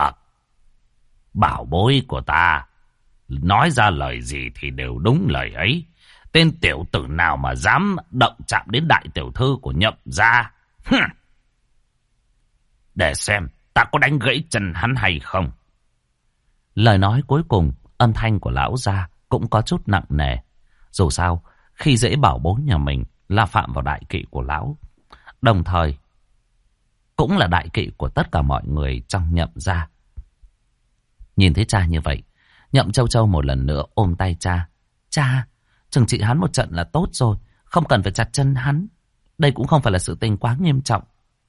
Bảo bối của ta, nói ra lời gì thì đều đúng lời ấy. Tên tiểu tử nào mà dám động chạm đến đại tiểu thư của Nhậm gia, để xem ta có đánh gãy chân hắn hay không. Lời nói cuối cùng, âm thanh của lão gia cũng có chút nặng nề. Dù sao, khi dễ bảo bối nhà mình là phạm vào đại kỵ của lão, đồng thời cũng là đại kỵ của tất cả mọi người trong Nhậm gia. Nhìn thấy cha như vậy, Nhậm Châu Châu một lần nữa ôm tay cha: Cha, trừng trị hắn một trận là tốt rồi, không cần phải chặt chân hắn. Đây cũng không phải là sự tình quá nghiêm trọng.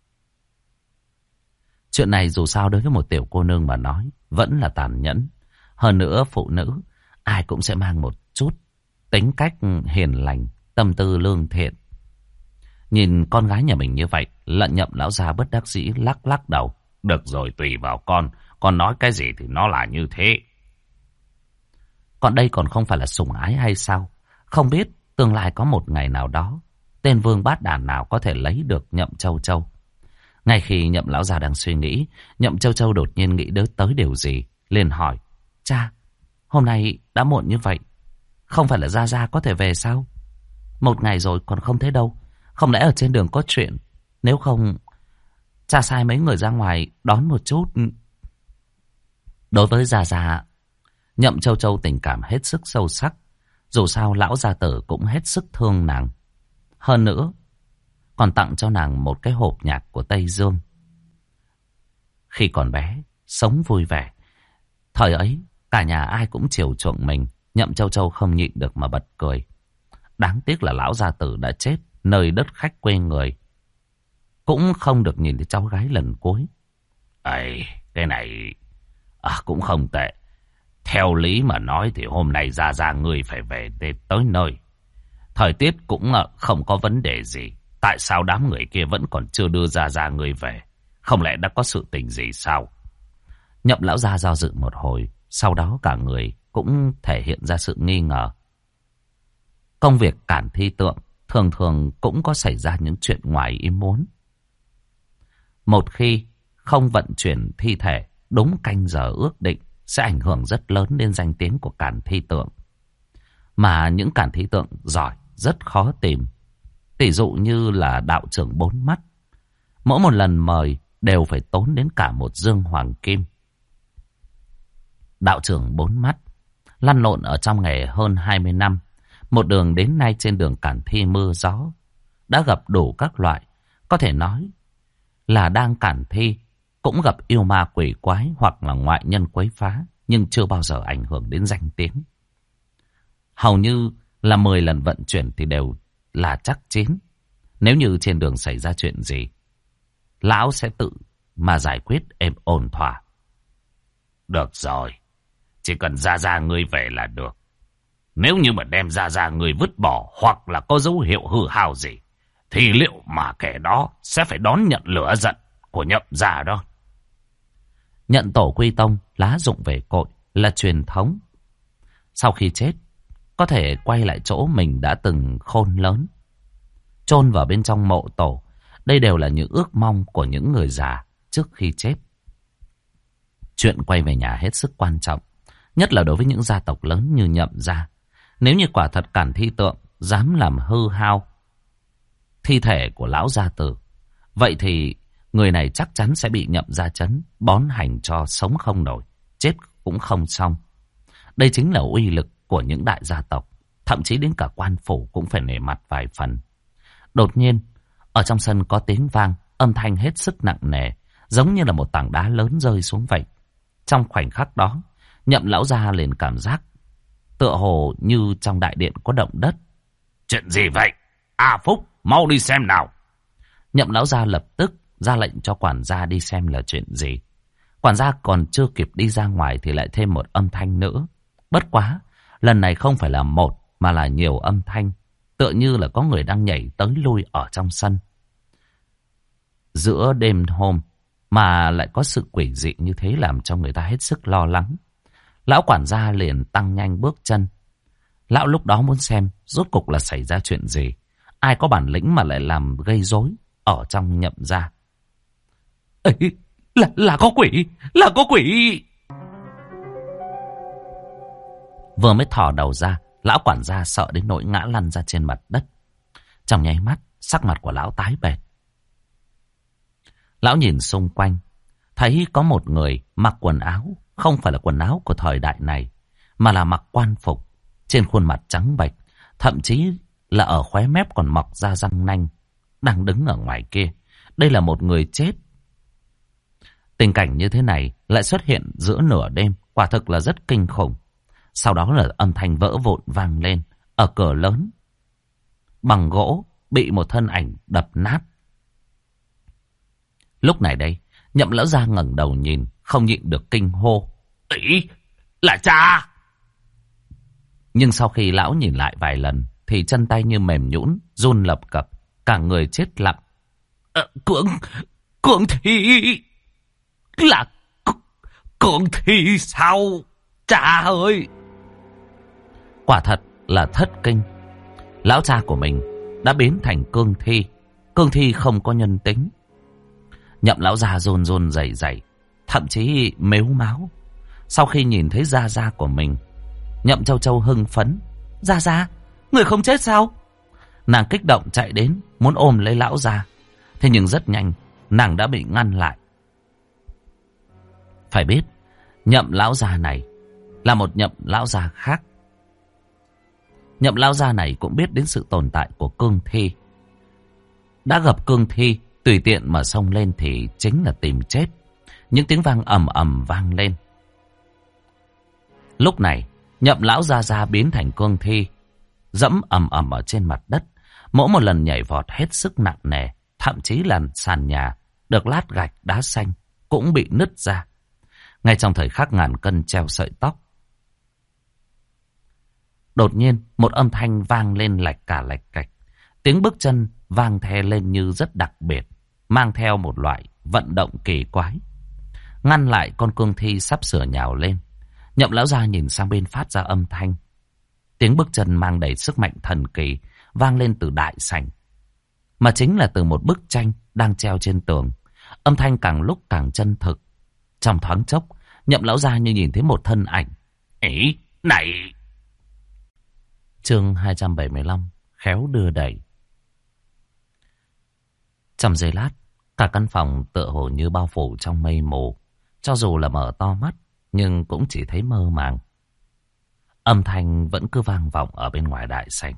Chuyện này dù sao đối với một tiểu cô nương mà nói vẫn là tàn nhẫn. Hơn nữa phụ nữ ai cũng sẽ mang một chút tính cách hiền lành, tâm tư lương thiện. Nhìn con gái nhà mình như vậy, Lận Nhậm lão gia bất đắc dĩ lắc lắc đầu. Được rồi, tùy vào con nói cái gì thì nó là như thế. Còn đây còn không phải là sủng ái hay sao? Không biết tương lai có một ngày nào đó tên vương bát đàn nào có thể lấy được Nhậm Châu Châu. Ngay khi Nhậm lão già đang suy nghĩ, Nhậm Châu Châu đột nhiên nghĩ tới điều gì, liền hỏi: Cha, hôm nay đã muộn như vậy, không phải là Gia Gia có thể về sao? Một ngày rồi còn không thấy đâu, không lẽ ở trên đường có chuyện? Nếu không, cha sai mấy người ra ngoài đón một chút. Đối với Gia Gia, Nhậm Châu Châu tình cảm hết sức sâu sắc. Dù sao lão gia tử cũng hết sức thương nàng. Hơn nữa, còn tặng cho nàng một cái hộp nhạc của Tây Dương. Khi còn bé, sống vui vẻ. Thời ấy, cả nhà ai cũng chiều chuộng mình. Nhậm Châu Châu không nhịn được mà bật cười. Đáng tiếc là lão gia tử đã chết nơi đất khách quê người. Cũng không được nhìn thấy cháu gái lần cuối. Ấy, cái này cũng không tệ. Theo lý mà nói thì hôm nay Gia Gia ngươi phải về tới nơi. Thời tiết cũng không có vấn đề gì. Tại sao đám người kia vẫn còn chưa đưa Gia Gia ngươi về? Không lẽ đã có sự tình gì sao? Nhậm lão gia do dự một hồi. Sau đó cả người cũng thể hiện ra sự nghi ngờ. Công việc cản thi tượng thường thường cũng có xảy ra những chuyện ngoài ý muốn. Một khi không vận chuyển thi thể đúng canh giờ ước định sẽ ảnh hưởng rất lớn đến danh tiếng của cản thi tượng. Mà những cản thi tượng giỏi rất khó tìm. Tỷ dụ như là đạo trưởng bốn mắt. Mỗi một lần mời đều phải tốn đến cả một dương hoàng kim. Đạo trưởng bốn mắt lăn lộn ở trong nghề hơn 20 năm. Một đường đến nay trên đường cản thi mưa gió đã gặp đủ các loại. Có thể nói là đang cản thi cũng gặp yêu ma quỷ quái hoặc là ngoại nhân quấy phá, nhưng chưa bao giờ ảnh hưởng đến danh tiếng. Hầu như là 10 lần vận chuyển thì đều là chắc chín. Nếu như trên đường xảy ra chuyện gì, lão sẽ tự mà giải quyết êm ổn thỏa. Được rồi, chỉ cần Gia Gia ngươi về là được. Nếu như mà đem Gia Gia ngươi vứt bỏ hoặc là có dấu hiệu hư hao gì, thì liệu mà kẻ đó sẽ phải đón nhận lửa giận của Nhậm gia đó. Nhận tổ quy tông, lá dụng về cội là truyền thống. Sau khi chết, có thể quay lại chỗ mình đã từng khôn lớn, chôn vào bên trong mộ tổ. Đây đều là những ước mong của những người già trước khi chết. Chuyện quay về nhà hết sức quan trọng, nhất là đối với những gia tộc lớn như Nhậm gia. Nếu như quả thật cản thi tượng dám làm hư hao thi thể của lão gia tử, vậy thì người này chắc chắn sẽ bị Nhậm gia trấn bón hành cho sống không nổi, chết cũng không xong. Đây chính là uy lực của những đại gia tộc, thậm chí đến cả quan phủ cũng phải nể mặt vài phần. Đột nhiên, ở trong sân có tiếng vang, âm thanh hết sức nặng nề, giống như là một tảng đá lớn rơi xuống vậy. Trong khoảnh khắc đó, Nhậm lão gia liền cảm giác tựa hồ như trong đại điện có động đất. Chuyện gì vậy? Phúc, mau đi xem nào. Nhậm lão gia lập tức ra lệnh cho quản gia đi xem là chuyện gì. Quản gia còn chưa kịp đi ra ngoài thì lại thêm một âm thanh nữa. Bất quá, lần này không phải là một mà là nhiều âm thanh, tựa như là có người đang nhảy tới lui ở trong sân. Giữa đêm hôm mà lại có sự quỷ dị như thế làm cho người ta hết sức lo lắng. Lão quản gia liền tăng nhanh bước chân. Lão lúc đó muốn xem rốt cục là xảy ra chuyện gì. Ai có bản lĩnh mà lại làm gây rối ở trong Nhậm gia. Ấy, là có quỷ, là có quỷ. Vừa mới thò đầu ra, lão quản gia sợ đến nỗi ngã lăn ra trên mặt đất. Trong nháy mắt, sắc mặt của lão tái bệch. Lão nhìn xung quanh, thấy có một người mặc quần áo, không phải là quần áo của thời đại này, mà là mặc quan phục, trên khuôn mặt trắng bệch, thậm chí là ở khóe mép còn mọc ra răng nanh, đang đứng ở ngoài kia. Đây là một người chết. Tình cảnh như thế này lại xuất hiện giữa nửa đêm, quả thực là rất kinh khủng. Sau đó là âm thanh vỡ vụn vang lên ở cửa lớn bằng gỗ bị một thân ảnh đập nát. Lúc này đây, Nhậm lão gia ngẩng đầu nhìn, không nhịn được kinh hô. Ý, là cha! Nhưng sau khi lão nhìn lại vài lần, thì chân tay như mềm nhũn, run lập cập, cả người chết lặng. Cường Thi... Là... Cường Thi sao? Cha ơi! Quả thật là thất kinh. Lão cha của mình đã biến thành Cương Thi. Cương Thi không có nhân tính. Nhậm lão già run run rẩy rẩy, thậm chí mếu máo. Sau khi nhìn thấy Gia Gia của mình, Nhậm Châu Châu hưng phấn. Gia Gia, người không chết sao? Nàng kích động chạy đến, muốn ôm lấy lão già. Thế nhưng rất nhanh, nàng đã bị ngăn lại. Phải biết, Nhậm lão già này là một Nhậm lão già khác. Nhậm lão già này cũng biết đến sự tồn tại của Cương Thi. Đã gặp Cương Thi, tùy tiện mà xông lên thì chính là tìm chết. Những tiếng vang ầm ầm vang lên. Lúc này, Nhậm lão gia biến thành Cương Thi, dẫm ầm ầm ở trên mặt đất. Mỗi một lần nhảy vọt hết sức nặng nề, thậm chí là sàn nhà được lát gạch đá xanh cũng bị nứt ra. Ngay trong thời khắc ngàn cân treo sợi tóc, đột nhiên một âm thanh vang lên lạch cả lạch cạch. Tiếng bước chân vang the lên như rất đặc biệt, mang theo một loại vận động kỳ quái, ngăn lại con Cương Thi sắp sửa nhào lên. Nhậm lão gia nhìn sang bên phát ra âm thanh. Tiếng bước chân mang đầy sức mạnh thần kỳ vang lên từ đại sảnh, mà chính là từ một bức tranh đang treo trên tường. Âm thanh càng lúc càng chân thực. Trong thoáng chốc, Nhậm lão gia như nhìn thấy một thân ảnh. Ý, này! Chương 275, khéo đưa đẩy. Trong giây lát, cả căn phòng tựa hồ như bao phủ trong mây mù. Cho dù là mở to mắt, nhưng cũng chỉ thấy mơ màng. Âm thanh vẫn cứ vang vọng ở bên ngoài đại sảnh.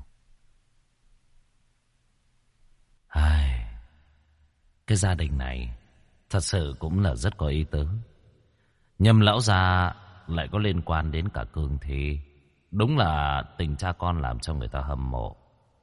Cái gia đình này thật sự cũng là rất có ý tứ. Nhậm lão gia lại có liên quan đến cả Cương Thi. Đúng là tình cha con làm cho người ta hâm mộ.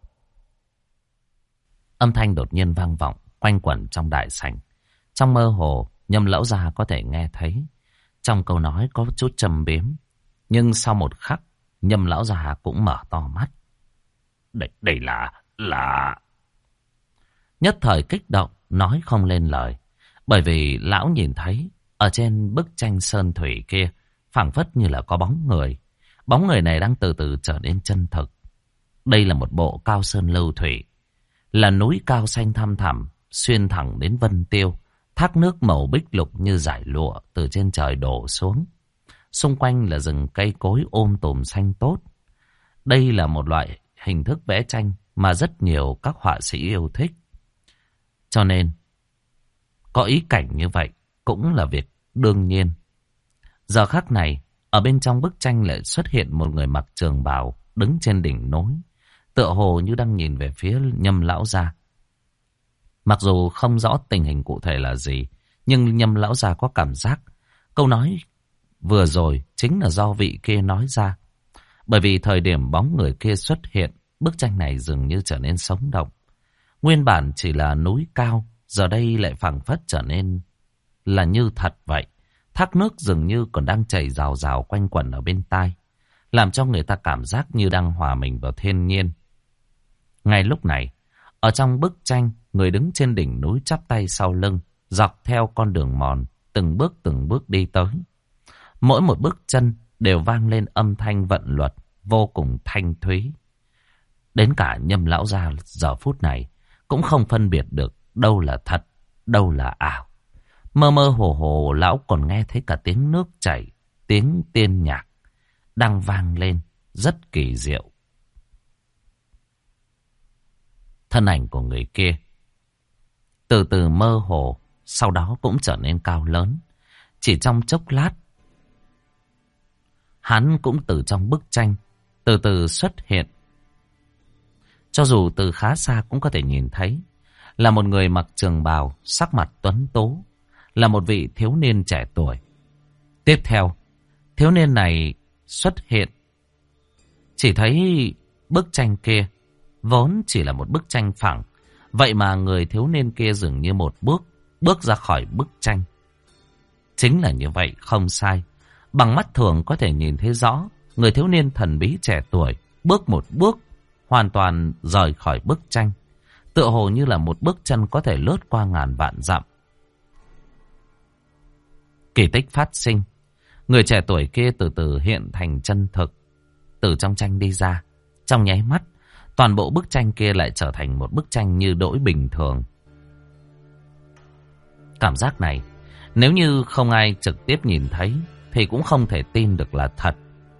Âm thanh đột nhiên vang vọng, quanh quẩn trong đại sảnh. Trong mơ hồ, Nhậm lão gia có thể nghe thấy. Trong câu nói có chút trầm biếm. Nhưng sau một khắc, Nhậm lão gia cũng mở to mắt. Đây là... Nhất thời kích động, nói không lên lời. Bởi vì lão nhìn thấy, ở trên bức tranh sơn thủy kia, phảng phất như là có bóng người. Bóng người này đang từ từ trở nên chân thực. Đây là một bộ cao sơn lưu thủy. Là núi cao xanh thăm thẳm, xuyên thẳng đến Vân Tiêu. Thác nước màu bích lục như dải lụa từ trên trời đổ xuống. Xung quanh là rừng cây cối tùm xanh tốt. Đây là một loại hình thức vẽ tranh mà rất nhiều các họa sĩ yêu thích. Cho nên, có ý cảnh như vậy cũng là việc đương nhiên. Giờ khắc này, ở bên trong bức tranh lại xuất hiện một người mặc trường bào đứng trên đỉnh núi, tựa hồ như đang nhìn về phía Nhâm lão gia. Mặc dù không rõ tình hình cụ thể là gì, nhưng Nhâm lão gia có cảm giác câu nói vừa rồi chính là do vị kia nói ra. Bởi vì thời điểm bóng người kia xuất hiện, bức tranh này dường như trở nên sống động. Nguyên bản chỉ là núi cao, giờ đây lại phảng phất trở nên là như thật vậy. Thác nước dường như còn đang chảy rào rào quanh quẩn ở bên tai, làm cho người ta cảm giác như đang hòa mình vào thiên nhiên. Ngay lúc này, ở trong bức tranh, người đứng trên đỉnh núi chắp tay sau lưng, dọc theo con đường mòn, từng bước đi tới. Mỗi một bước chân đều vang lên âm thanh vận luật, vô cùng thanh thúy. Đến cả Nhâm lão gia giờ phút này cũng không phân biệt được đâu là thật, đâu là ảo. Mơ mơ hồ hồ lão còn nghe thấy cả tiếng nước chảy, tiếng tiên nhạc đang vang lên rất kỳ diệu. Thân ảnh của người kia từ từ mơ hồ, sau đó cũng trở nên cao lớn. Chỉ trong chốc lát, hắn cũng từ trong bức tranh từ từ xuất hiện. Cho dù từ khá xa cũng có thể nhìn thấy là một người mặc trường bào, sắc mặt tuấn tú, là một vị thiếu niên trẻ tuổi. Tiếp theo, thiếu niên này xuất hiện. Chỉ thấy bức tranh kia vốn chỉ là một bức tranh phẳng. Vậy mà người thiếu niên kia dường như một bước ra khỏi bức tranh. Chính là như vậy, không sai. Bằng mắt thường có thể nhìn thấy rõ, người thiếu niên thần bí trẻ tuổi bước một bước, hoàn toàn rời khỏi bức tranh. Tựa hồ như là một bước chân có thể lướt qua ngàn vạn dặm. Kỳ tích phát sinh. Người trẻ tuổi kia từ từ hiện thành chân thực. Từ trong tranh đi ra. Trong nháy mắt, toàn bộ bức tranh kia lại trở thành một bức tranh như đỗi bình thường. Cảm giác này, nếu như không ai trực tiếp nhìn thấy, thì cũng không thể tin được là thật.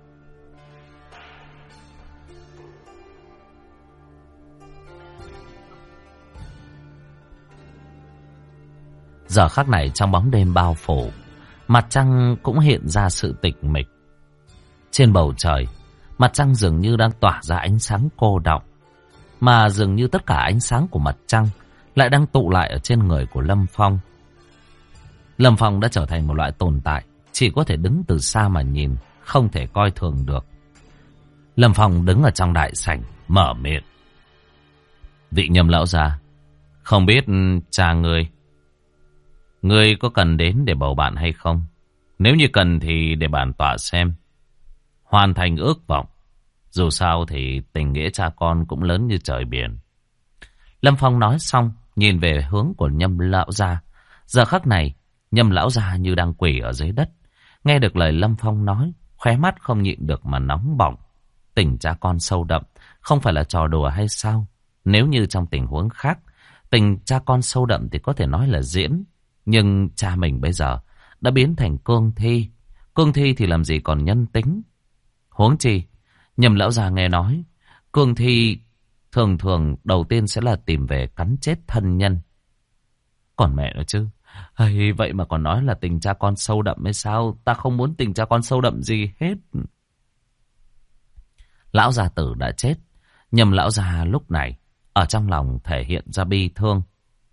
Giờ khắc này trong bóng đêm bao phủ, mặt trăng cũng hiện ra sự tịch mịch. Trên bầu trời, mặt trăng dường như đang tỏa ra ánh sáng cô đọng. Mà dường như tất cả ánh sáng của mặt trăng lại đang tụ lại ở trên người của Lâm Phong. Lâm Phong đã trở thành một loại tồn tại chỉ có thể đứng từ xa mà nhìn, không thể coi thường được. Lâm Phong đứng ở trong đại sảnh, mở miệng. Vị Nhâm lão gia, không biết cha ngươi có cần đến để bầu bạn hay không? Nếu như cần thì để bản tọa xem. Hoàn thành ước vọng. Dù sao thì tình nghĩa cha con cũng lớn như trời biển. Lâm Phong nói xong, nhìn về hướng của Nhâm lão gia. Giờ khắc này, Nhâm lão gia như đang quỳ ở dưới đất. Nghe được lời Lâm Phong nói, khóe mắt không nhịn được mà nóng bỏng. Tình cha con sâu đậm, không phải là trò đùa hay sao? Nếu như trong tình huống khác, tình cha con sâu đậm thì có thể nói là diễn. Nhưng cha mình bây giờ đã biến thành cương thi. Cương thi thì làm gì còn nhân tính. Huống chi, Nhâm lão già nghe nói, cương thi thường thường đầu tiên sẽ là tìm về cắn chết thân nhân. Còn mẹ nữa chứ. Hay, vậy mà còn nói là tình cha con sâu đậm hay sao? Ta không muốn tình cha con sâu đậm gì hết. Lão gia tử đã chết. Nhâm lão già lúc này ở trong lòng thể hiện ra bi thương.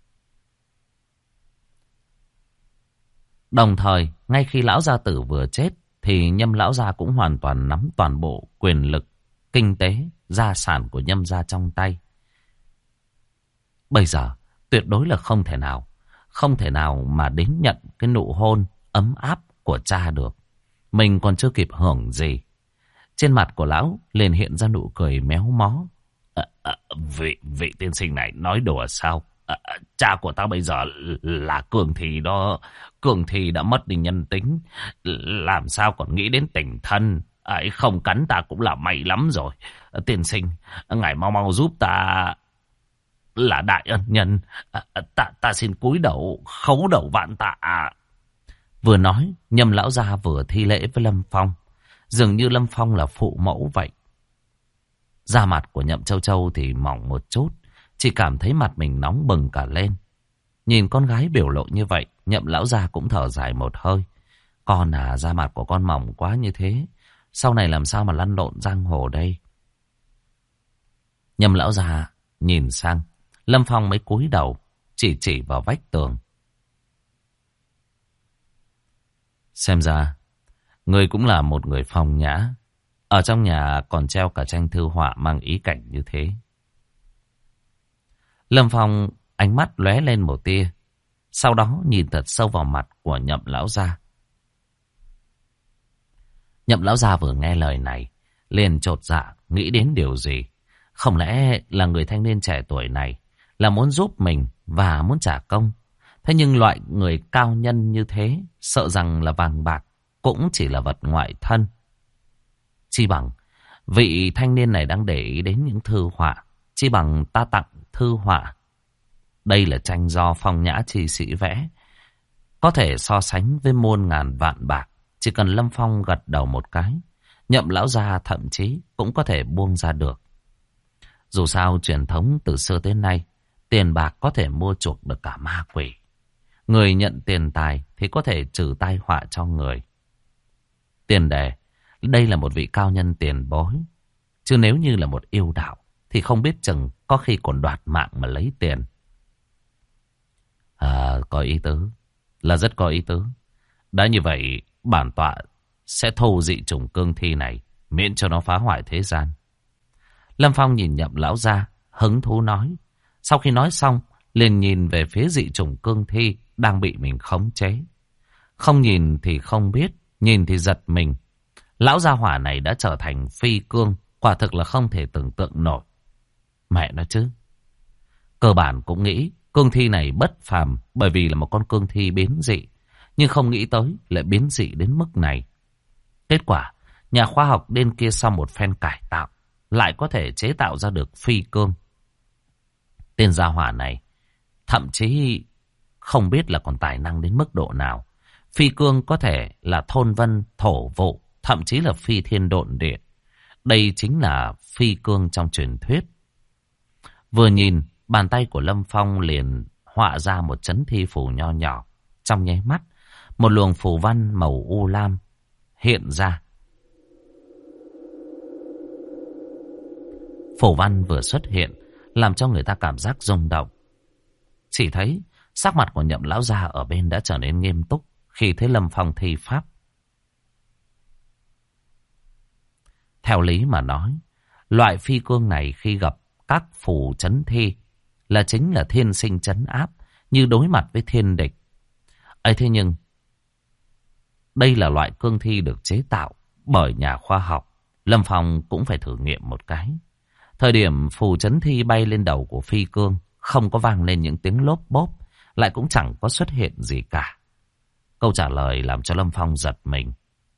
Đồng thời, ngay khi lão gia tử vừa chết, thì Nhâm lão gia cũng hoàn toàn nắm toàn bộ quyền lực, kinh tế, gia sản của Nhâm gia trong tay. Bây giờ, tuyệt đối là không thể nào mà đến nhận cái nụ hôn ấm áp của cha được. Mình còn chưa kịp hưởng gì. Trên mặt của lão liền hiện ra nụ cười méo mó. Vị tiên sinh này nói đùa sao? Cha của ta bây giờ là cường thì đó. Cường thì đã mất đi nhân tính. Làm sao còn nghĩ đến tình thân? Ấy không cắn ta cũng là may lắm rồi. Tiên sinh, ngài mau mau giúp ta, là đại ân nhân. Ta xin cúi đầu khấu đầu vạn tạ. Vừa nói, Nhâm lão gia vừa thi lễ với Lâm Phong. Dường như Lâm Phong là phụ mẫu vậy. Da mặt của Nhậm Châu Châu thì mỏng một chút, chỉ cảm thấy mặt mình nóng bừng cả lên. Nhìn con gái biểu lộ như vậy, Nhậm lão gia cũng thở dài một hơi. Con à, da mặt của con mỏng quá như thế, sau này làm sao mà lăn lộn giang hồ đây? Nhậm lão gia nhìn sang, Lâm Phong mới cúi đầu, chỉ vào vách tường. Xem ra, ngươi cũng là một người phong nhã. Ở trong nhà còn treo cả tranh thư họa mang ý cảnh như thế. Lâm Phong ánh mắt lóe lên một tia, sau đó nhìn thật sâu vào mặt của Nhậm lão gia. Nhậm lão gia vừa nghe lời này, liền chột dạ nghĩ đến điều gì. Không lẽ là người thanh niên trẻ tuổi này là muốn giúp mình và muốn trả công? Thế nhưng loại người cao nhân như thế, sợ rằng là vàng bạc cũng chỉ là vật ngoại thân. Chi bằng vị thanh niên này đang để ý đến những thư họa, chi bằng ta tặng thư họa. Đây là tranh do phong nhã chi sĩ vẽ, có thể so sánh với muôn ngàn vạn bạc. Chỉ cần Lâm Phong gật đầu một cái, Nhậm lão gia thậm chí cũng có thể buông ra được. Dù sao truyền thống từ xưa tới nay, tiền bạc có thể mua chuộc được cả ma quỷ. Người nhận tiền tài thì có thể trừ tai họa cho người. Tiền đề, đây là một vị cao nhân tiền bối. Chứ nếu như là một yêu đạo thì không biết chừng có khi còn đoạt mạng mà lấy tiền. Có ý tứ, là rất có ý tứ. Đã như vậy, bản tọa sẽ thu dị chủng cương thi này, miễn cho nó phá hoại thế gian. Lâm Phong nhìn Nhậm lão gia, hứng thú nói. Sau khi nói xong, liền nhìn về phía dị chủng cương thi đang bị mình khống chế. Không nhìn thì không biết, nhìn thì giật mình. Lão gia hỏa này đã trở thành phi cương, quả thực là không thể tưởng tượng nổi. Mẹ nó chứ. Cơ bản cũng nghĩ cương thi này bất phàm bởi vì là một con cương thi biến dị. Nhưng không nghĩ tới lại biến dị đến mức này. Kết quả, nhà khoa học bên kia sau một phen cải tạo, lại có thể chế tạo ra được phi cương. Tên gia hỏa này, thậm chí không biết là còn tài năng đến mức độ nào. Phi cương có thể là thôn vân, thổ vụ, thậm chí là phi thiên độn địa. Đây chính là phi cương trong truyền thuyết. Vừa nhìn, bàn tay của Lâm Phong liền họa ra một chấn thi phù nho nhỏ. Trong nháy mắt, một luồng phù văn màu u lam hiện ra. Phù văn vừa xuất hiện, làm cho người ta cảm giác rung động. Chỉ thấy sắc mặt của Nhậm lão gia ở bên đã trở nên nghiêm túc khi thấy Lâm Phong thi pháp. Theo lý mà nói, loại phi cương này khi gặp các phù chấn thi là chính là thiên sinh trấn áp, như đối mặt với thiên địch. Ấy thế nhưng, đây là loại cương thi được chế tạo bởi nhà khoa học. Lâm Phong cũng phải thử nghiệm một cái. Thời điểm phù chấn thi bay lên đầu của phi cương, không có vang lên những tiếng lốp bốp, lại cũng chẳng có xuất hiện gì cả. Câu trả lời làm cho Lâm Phong giật mình.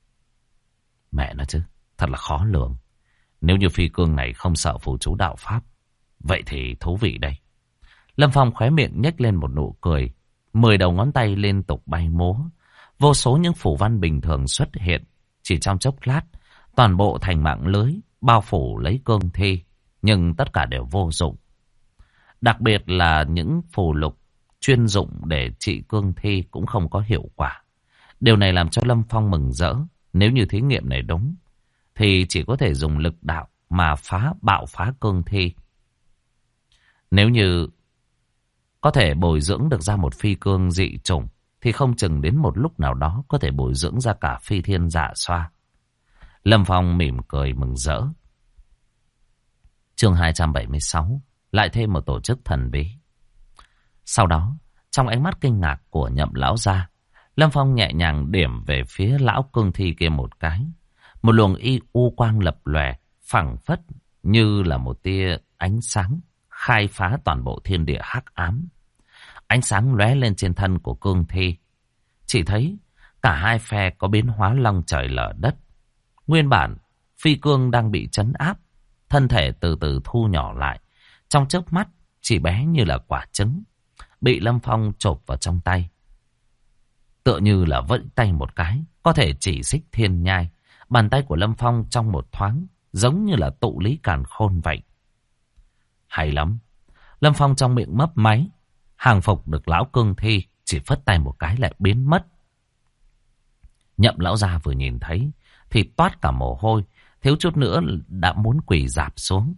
Mẹ nó chứ, thật là khó lường. Nếu như phi cương này không sợ phù chú đạo pháp, vậy thì thú vị đây. Lâm Phong khóe miệng nhếch lên một nụ cười. 10 đầu ngón tay liên tục bay múa. Vô số những phù văn bình thường xuất hiện. Chỉ trong chốc lát, toàn bộ thành mạng lưới, bao phủ lấy cương thi. Nhưng tất cả đều vô dụng. Đặc biệt là những phù lục chuyên dụng để trị cương thi cũng không có hiệu quả. Điều này làm cho Lâm Phong mừng rỡ. Nếu như thí nghiệm này đúng, thì chỉ có thể dùng lực đạo mà bạo phá cương thi. Nếu như có thể bồi dưỡng được ra một phi cương dị chủng, thì không chừng đến một lúc nào đó có thể bồi dưỡng ra cả phi thiên dạ xoa. Lâm Phong mỉm cười mừng rỡ. Chương 276, lại thêm một tổ chức thần bí. Sau đó, trong ánh mắt kinh ngạc của Nhậm lão gia, Lâm Phong nhẹ nhàng điểm về phía lão cương thi kia một cái. Một luồng u quang lập lòe, phảng phất như là một tia ánh sáng khai phá toàn bộ thiên địa hắc ám. Ánh sáng lóe lên trên thân của cương thi. Chỉ thấy cả hai phe có biến hóa long trời lở đất. Nguyên bản, phi cương đang bị trấn áp, thân thể từ từ thu nhỏ lại. Trong chớp mắt, chỉ bé như là quả trứng, bị Lâm Phong chộp vào trong tay. Tựa như là vẫy tay một cái, có thể chỉ xích thiên nhai. Bàn tay của Lâm Phong trong một thoáng, giống như là tụ lý càn khôn vậy. Hay lắm. Lâm Phong trong miệng mấp máy, hàng phục được lão cương thi, chỉ phất tay một cái lại biến mất. Nhậm lão gia vừa nhìn thấy, thì toát cả mồ hôi, thiếu chút nữa đã muốn quỳ rạp xuống.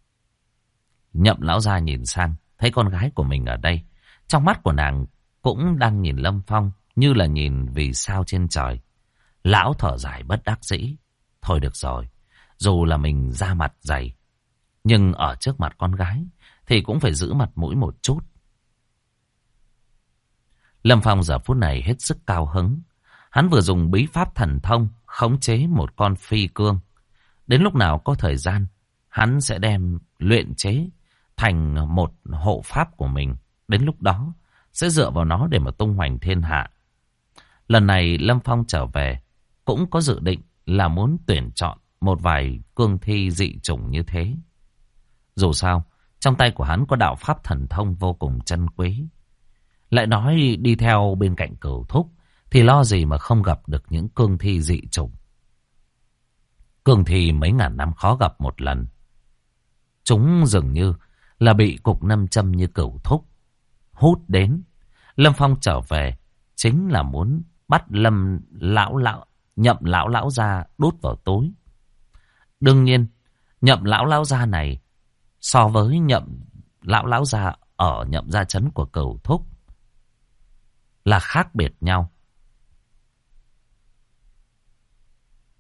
Nhậm lão gia nhìn sang, thấy con gái của mình ở đây. Trong mắt của nàng cũng đang nhìn Lâm Phong, như là nhìn vì sao trên trời. Lão thở dài bất đắc dĩ. Thôi được rồi, dù là mình ra mặt dày, nhưng ở trước mặt con gái thì cũng phải giữ mặt mũi một chút. Lâm Phong giờ phút này hết sức cao hứng. Hắn vừa dùng bí pháp thần thông khống chế một con phi cương. Đến lúc nào có thời gian, hắn sẽ đem luyện chế thành một hộ pháp của mình. Đến lúc đó sẽ dựa vào nó để mà tung hoành thiên hạ. Lần này Lâm Phong trở về cũng có dự định là muốn tuyển chọn một vài cương thi dị chủng như thế. Dù sao, trong tay của hắn có đạo pháp thần thông vô cùng chân quý. Lại nói đi theo bên cạnh Cửu Thúc thì lo gì mà không gặp được những cương thi dị chủng. Cương thi mấy ngàn năm khó gặp một lần. Chúng dường như là bị cục nam châm như Cửu Thúc hút đến. Lâm Phong trở về chính là muốn bắt Nhậm lão gia đút vào túi. Đương nhiên, Nhậm lão gia này so với Nhậm lão gia ở Nhậm gia trấn của Cửu Thúc là khác biệt nhau.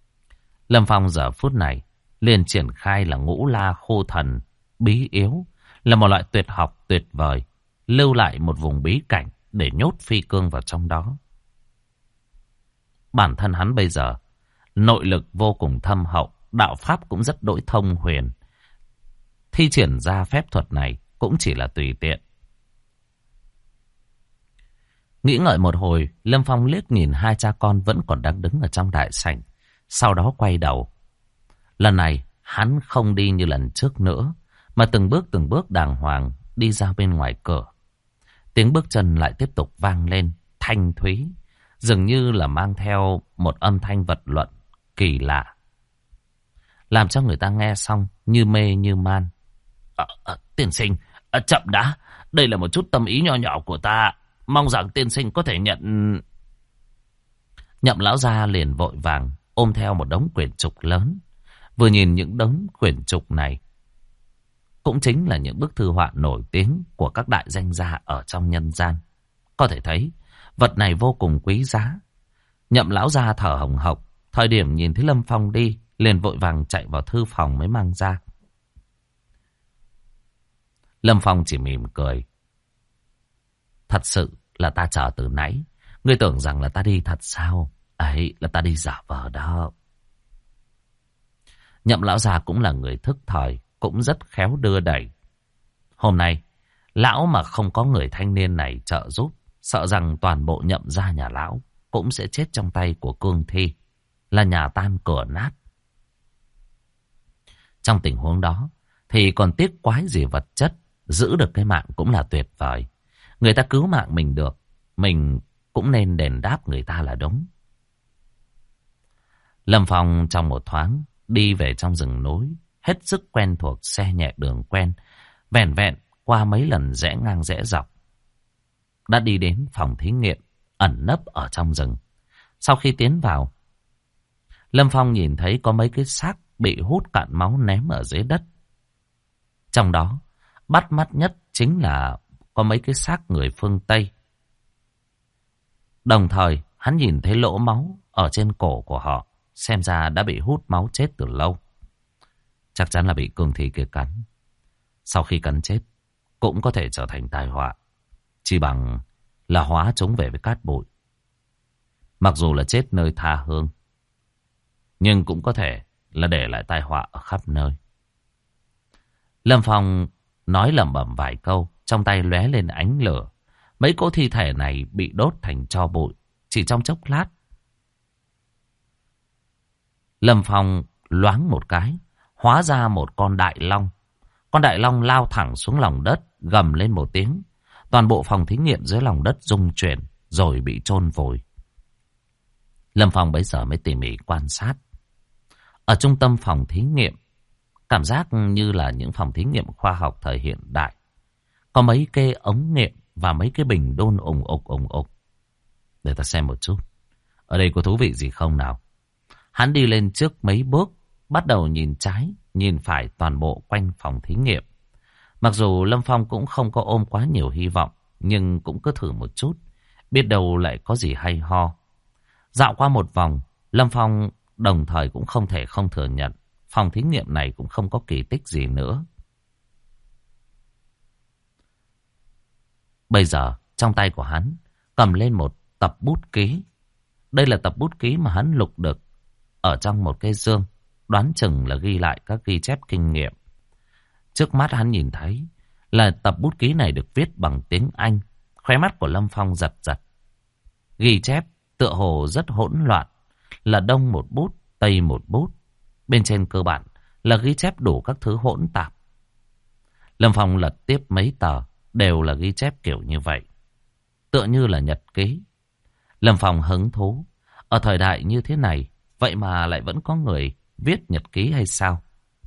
Lâm Phong giờ phút này liền triển khai là Ngũ La Khô Thần bí yếu, là một loại tuyệt học tuyệt vời, lưu lại một vùng bí cảnh để nhốt phi cương vào trong đó. Bản thân hắn bây giờ, nội lực vô cùng thâm hậu, đạo pháp cũng rất đỗi thông huyền. Thi triển ra phép thuật này cũng chỉ là tùy tiện. Nghĩ ngợi một hồi, Lâm Phong liếc nhìn hai cha con vẫn còn đang đứng ở trong đại sảnh. Sau đó quay đầu. Lần này, hắn không đi như lần trước nữa, mà từng bước đàng hoàng đi ra bên ngoài cửa. Tiếng bước chân lại tiếp tục vang lên, thanh thúy, dường như là mang theo một âm thanh vật luận kỳ lạ, làm cho người ta nghe xong như mê như man. Tiên sinh, chậm đã, đây là một chút tâm ý nho nhỏ của ta, mong rằng tiên sinh có thể nhận. Nhậm lão gia liền vội vàng ôm theo một đống quyển trục lớn. Vừa nhìn những đống quyển trục này, cũng chính là những bức thư họa nổi tiếng của các đại danh gia ở trong nhân gian. Có thể thấy, vật này vô cùng quý giá. Nhậm lão gia thở hồng hộc, thời điểm nhìn thấy Lâm Phong đi, liền vội vàng chạy vào thư phòng mới mang ra. Lâm Phong chỉ mỉm cười. Thật sự là ta chờ từ nãy. Ngươi tưởng rằng là ta đi thật sao? Ấy là ta đi giả vờ đó. Nhậm lão già cũng là người thức thời, cũng rất khéo đưa đẩy. Hôm nay, lão mà không có người thanh niên này trợ giúp, sợ rằng toàn bộ Nhậm gia nhà lão cũng sẽ chết trong tay của cương thi, là nhà tan cửa nát. Trong tình huống đó, thì còn tiếc quái gì vật chất, giữ được cái mạng cũng là tuyệt vời. Người ta cứu mạng mình được, mình cũng nên đền đáp người ta là đúng. Lâm Phong trong một thoáng đi về trong rừng núi, hết sức quen thuộc xe nhẹ đường quen, vẻn vẹn qua mấy lần rẽ ngang rẽ dọc, đã đi đến phòng thí nghiệm ẩn nấp ở trong rừng. Sau khi tiến vào, Lâm Phong nhìn thấy có mấy cái xác bị hút cạn máu ném ở dưới đất. Trong đó, bắt mắt nhất chính là có mấy cái xác người phương Tây. Đồng thời, hắn nhìn thấy lỗ máu ở trên cổ của họ, xem ra đã bị hút máu chết từ lâu. Chắc chắn là bị cương thi kia cắn. Sau khi cắn chết, cũng có thể trở thành tai họa. Chỉ bằng là hóa chúng về với cát bụi. Mặc dù là chết nơi tha hương, nhưng cũng có thể là để lại tai họa ở khắp nơi. Lâm Phong nói lẩm bẩm vài câu, trong tay lóe lên ánh lửa. Mấy cỗ thi thể này bị đốt thành tro bụi, chỉ trong chốc lát. Lâm Phong loáng một cái, hóa ra một con đại long. Con đại long lao thẳng xuống lòng đất, gầm lên một tiếng. Toàn bộ phòng thí nghiệm dưới lòng đất rung chuyển, rồi bị chôn vùi. Lâm Phong bấy giờ mới tỉ mỉ quan sát. Ở trung tâm phòng thí nghiệm, cảm giác như là những phòng thí nghiệm khoa học thời hiện đại. Có mấy cái ống nghiệm và mấy cái bình đôn ùng ục. Để ta xem một chút. Ở đây có thú vị gì không nào? Hắn đi lên trước mấy bước, bắt đầu nhìn trái, nhìn phải toàn bộ quanh phòng thí nghiệm. Mặc dù Lâm Phong cũng không có ôm quá nhiều hy vọng, nhưng cũng cứ thử một chút, biết đâu lại có gì hay ho. Dạo qua một vòng, Lâm Phong đồng thời cũng không thể không thừa nhận, phòng thí nghiệm này cũng không có kỳ tích gì nữa. Bây giờ, trong tay của hắn, cầm lên một tập bút ký. Đây là tập bút ký mà hắn lục được ở trong một cái dương, đoán chừng là ghi lại các ghi chép kinh nghiệm. Trước mắt hắn nhìn thấy là tập bút ký này được viết bằng tiếng Anh. Khóe mắt của Lâm Phong giật giật. Ghi chép tựa hồ rất hỗn loạn, là đông một bút, tây một bút. Bên trên cơ bản là ghi chép đủ các thứ hỗn tạp. Lâm Phong lật tiếp mấy tờ, đều là ghi chép kiểu như vậy, tựa như là nhật ký. Lâm Phong hứng thú, ở thời đại như thế này, vậy mà lại vẫn có người viết nhật ký hay sao?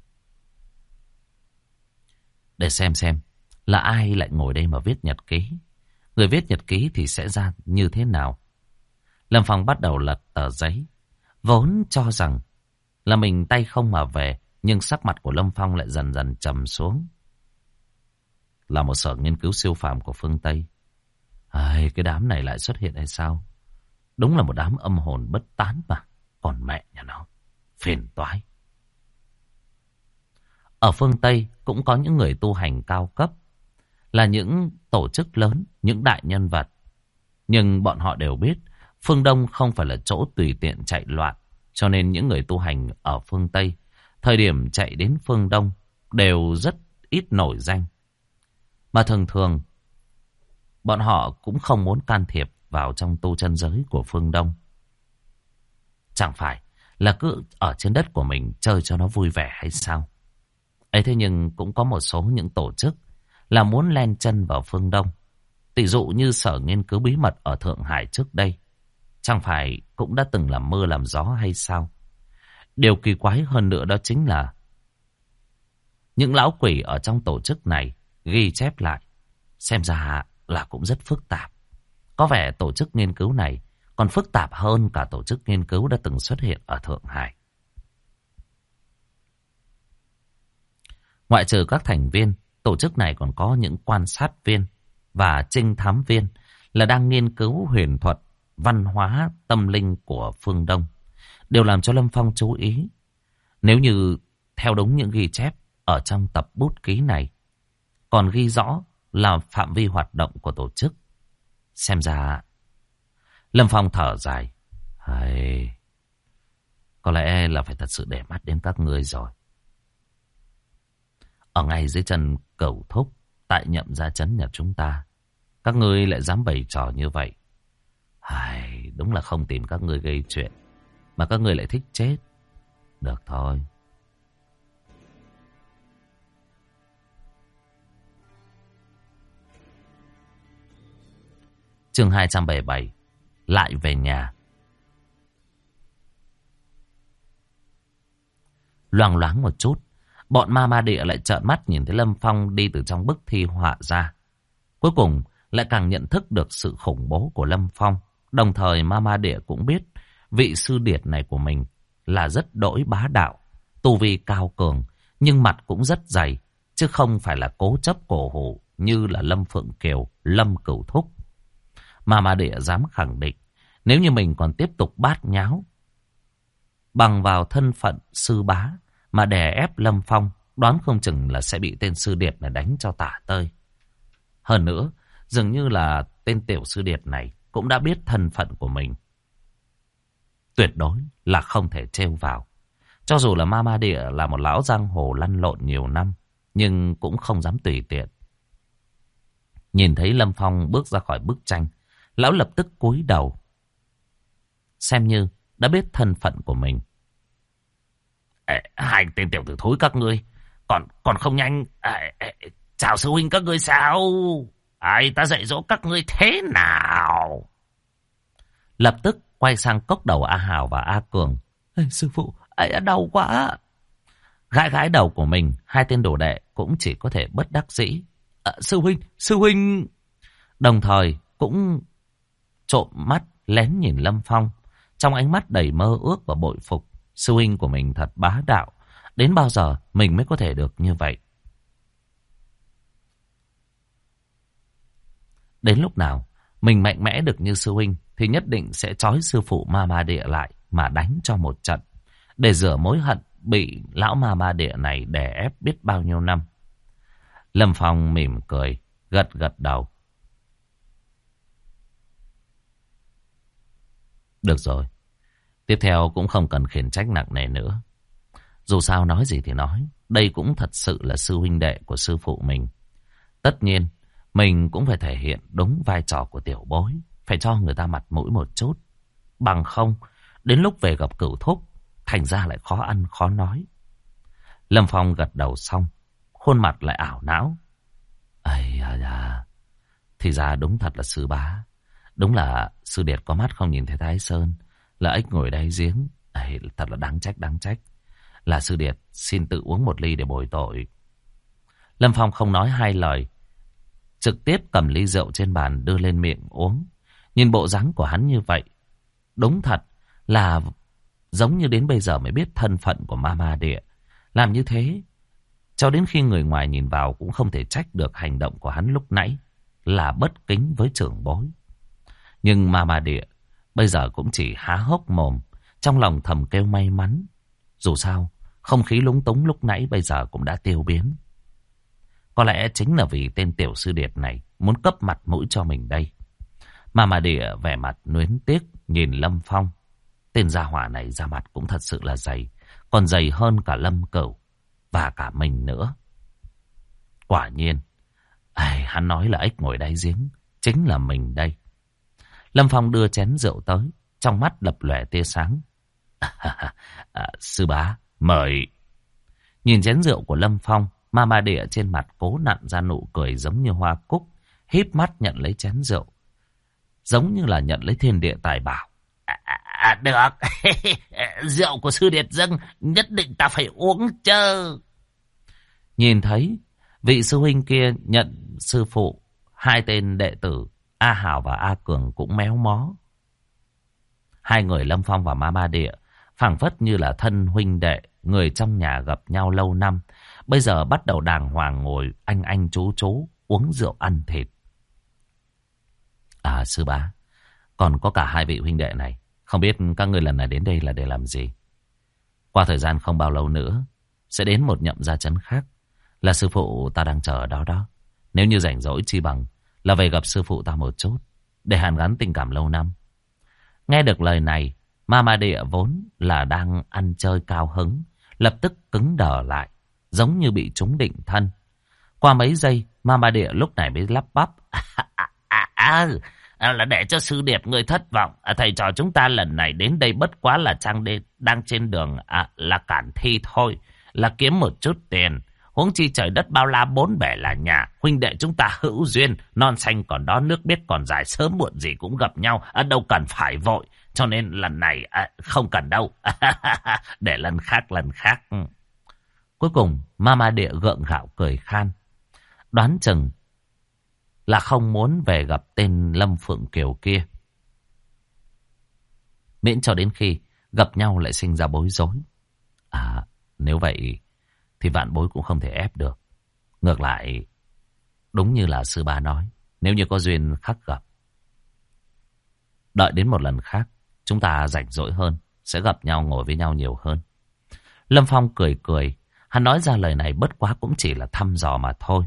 Để xem là ai lại ngồi đây mà viết nhật ký. Người viết nhật ký thì sẽ ra như thế nào? Lâm Phong bắt đầu lật tờ giấy. Vốn cho rằng là mình tay không mà về, nhưng sắc mặt của Lâm Phong lại dần dần trầm xuống. Là một sở nghiên cứu siêu phàm của phương Tây. Cái đám này lại xuất hiện hay sao? Đúng là một đám âm hồn bất tán mà. Còn mẹ nhà nó, phiền toái. Ở phương Tây cũng có những người tu hành cao cấp, là những tổ chức lớn, những đại nhân vật. Nhưng bọn họ đều biết phương Đông không phải là chỗ tùy tiện chạy loạn. Cho nên những người tu hành ở phương Tây, thời điểm chạy đến phương Đông đều rất ít nổi danh. Mà thường thường, bọn họ cũng không muốn can thiệp vào trong tu chân giới của phương Đông. Chẳng phải là cứ ở trên đất của mình chơi cho nó vui vẻ hay sao? Ấy thế nhưng cũng có một số những tổ chức là muốn len chân vào phương Đông. Tỷ dụ như Sở Nghiên cứu Bí mật ở Thượng Hải trước đây. Chẳng phải cũng đã từng làm mưa làm gió hay sao? Điều kỳ quái hơn nữa đó chính là những lão quỷ ở trong tổ chức này ghi chép lại. Xem ra là cũng rất phức tạp. Có vẻ tổ chức nghiên cứu này còn phức tạp hơn cả tổ chức nghiên cứu đã từng xuất hiện ở Thượng Hải. Ngoại trừ các thành viên, tổ chức này còn có những quan sát viên và trinh thám viên là đang nghiên cứu huyền thuật, văn hóa, tâm linh của phương Đông. Điều làm cho Lâm Phong chú ý. Nếu như theo đúng những ghi chép ở trong tập bút ký này, còn ghi rõ là phạm vi hoạt động của tổ chức. Xem ra Lâm Phong thở dài. Có lẽ là phải thật sự để mắt đến các ngươi rồi. Ở ngay dưới chân Cẩu Thúc, tại Nhậm Gia Trấn nhà chúng ta, các ngươi lại dám bày trò như vậy. Đúng là không tìm các ngươi gây chuyện, mà các ngươi lại thích chết. Được thôi. Chương 277. Lại về nhà. Loang loáng một chút, bọn ma ma địa lại trợn mắt nhìn thấy Lâm Phong đi từ trong bức thi họa ra. Cuối cùng lại càng nhận thức được sự khủng bố của Lâm Phong. Đồng thời ma ma địa cũng biết vị sư điệt này của mình là rất đỗi bá đạo, tu vi cao cường, nhưng mặt cũng rất dày, chứ không phải là cố chấp cổ hủ như là Lâm Phượng Kiều, Lâm Cửu Thúc. Ma ma địa dám khẳng định, nếu như mình còn tiếp tục bát nháo bằng vào thân phận sư bá mà đè ép Lâm Phong, đoán không chừng là sẽ bị tên sư điệt này đánh cho tả tơi. Hơn nữa, dường như là tên tiểu sư điệt này cũng đã biết thân phận của mình. Tuyệt đối là không thể trêu vào. Cho dù là ma ma địa là một lão giang hồ lăn lộn nhiều năm, nhưng cũng không dám tùy tiện. Nhìn thấy Lâm Phong bước ra khỏi bức tranh, lão lập tức cúi đầu, xem như đã biết thân phận của mình. Hai tên tiểu tử thối các ngươi còn không nhanh chào sư huynh các ngươi sao? Ta dạy dỗ các ngươi thế nào? Lập tức quay sang cốc đầu A Hào và A Cường. Sư phụ, đau quá. Gãi gãi đầu của mình, hai tên đồ đệ cũng chỉ có thể bất đắc dĩ. Sư huynh. Đồng thời cũng trộm mắt lén nhìn Lâm Phong, trong ánh mắt đầy mơ ước và bội phục. Sư huynh của mình thật bá đạo, đến bao giờ mình mới có thể được như vậy? Đến lúc nào mình mạnh mẽ được như sư huynh thì nhất định sẽ trói sư phụ ma ma địa lại mà đánh cho một trận, để rửa mối hận bị lão ma ma địa này đè ép biết bao nhiêu năm. Lâm Phong mỉm cười, gật gật đầu. Được rồi, tiếp theo cũng không cần khiển trách nặng nề nữa. Dù sao nói gì thì nói, đây cũng thật sự là sư huynh đệ của sư phụ mình. Tất nhiên, mình cũng phải thể hiện đúng vai trò của tiểu bối, phải cho người ta mặt mũi một chút. Bằng không, đến lúc về gặp Cửu Thúc, thành ra lại khó ăn khó nói. Lâm Phong gật đầu xong, khuôn mặt lại ảo não. Thì ra đúng thật là sư bá. Đúng là sư điệt có mắt không nhìn thấy Thái Sơn, là ếch ngồi đáy giếng. Thật là đáng trách. Là sư điệt xin tự uống một ly để bồi tội. Lâm Phong không nói hai lời, trực tiếp cầm ly rượu trên bàn đưa lên miệng uống. Nhìn bộ dáng của hắn như vậy, đúng thật là giống như đến bây giờ mới biết thân phận của ma ma địa. Làm như thế, cho đến khi người ngoài nhìn vào cũng không thể trách được hành động của hắn lúc nãy là bất kính với trưởng bối. Nhưng ma ma địa bây giờ cũng chỉ há hốc mồm, trong lòng thầm kêu may mắn. Dù sao, Không khí lúng túng lúc nãy bây giờ cũng đã tiêu biến. Có lẽ chính là vì tên tiểu sư điệt này muốn cấp mặt mũi cho mình đây. Mà Địa vẻ mặt nuối tiếc nhìn Lâm Phong. Tên gia hỏa này ra mặt cũng thật sự là dày. Còn dày hơn cả Lâm Cửu. Và cả mình nữa. Quả nhiên. Hắn nói là ếch ngồi đáy giếng. Chính là mình đây. Lâm Phong đưa chén rượu tới. Trong mắt lập lòe tia sáng. Sư bá, mời. Nhìn chén rượu của Lâm Phong. Mama Địa trên mặt cố nặn ra nụ cười giống như hoa cúc. Híp mắt nhận lấy chén rượu. Giống như là nhận lấy thiên địa tài bảo. Được. Rượu của sư điệt dâng nhất định ta phải uống chứ. Nhìn thấy vị sư huynh kia nhận sư phụ. Hai tên đệ tử A Hảo và A Cường cũng méo mó. Hai người Lâm Phong và Mama Địa phảng phất như là thân huynh đệ, người trong nhà gặp nhau lâu năm. Bây giờ bắt đầu đàng hoàng ngồi anh chú uống rượu ăn thịt. Sư bá, còn có cả hai vị huynh đệ này. Không biết các người lần này đến đây là để làm gì? Qua thời gian không bao lâu nữa sẽ đến một nhậm gia trấn khác. Là sư phụ ta đang chờ ở đó đó. Nếu như rảnh rỗi chi bằng là về gặp sư phụ ta một chút, để hàn gắn tình cảm lâu năm. Nghe được lời này, Mama Địa vốn là đang ăn chơi cao hứng, lập tức cứng đờ lại, giống như bị trúng định thân. Qua mấy giây, Mama Địa lúc này mới lắp bắp. Là để cho sư điệp người thất vọng. Thầy trò chúng ta lần này đến đây bất quá là đang trên đường là cản thi thôi. Là kiếm một chút tiền. Huống chi trời đất bao la bốn bể là nhà. Huynh đệ chúng ta hữu duyên. Non xanh còn đó nước biết còn dài. Sớm muộn gì cũng gặp nhau. Đâu cần phải vội. Cho nên lần này không cần đâu. Để lần khác. Cuối cùng Mama Địa gượng gạo cười khan. Đoán chừng là không muốn về gặp tên Lâm Phượng Kiều kia. Miễn cho đến khi gặp nhau lại sinh ra bối rối. Nếu vậy thì vạn bối cũng không thể ép được. Ngược lại, đúng như là sư ba nói, nếu như có duyên khắc gặp, đợi đến một lần khác, chúng ta rảnh rỗi hơn, sẽ gặp nhau ngồi với nhau nhiều hơn. Lâm Phong cười. Hắn nói ra lời này bất quá cũng chỉ là thăm dò mà thôi.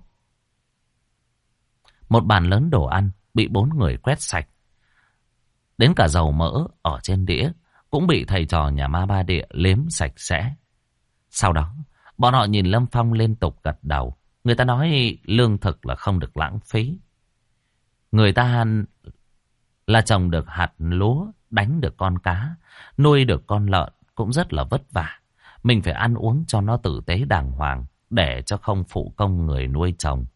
Một bàn lớn đồ ăn bị 4 người quét sạch. Đến cả dầu mỡ ở trên đĩa cũng bị thầy trò nhà Mama Địa liếm sạch sẽ. Sau đó, bọn họ nhìn Lâm Phong liên tục gật đầu. Người ta nói lương thực là không được lãng phí. Người ta là trồng được hạt lúa, đánh được con cá, nuôi được con lợn cũng rất là vất vả. Mình phải ăn uống cho nó tử tế đàng hoàng, để cho không phụ công người nuôi trồng.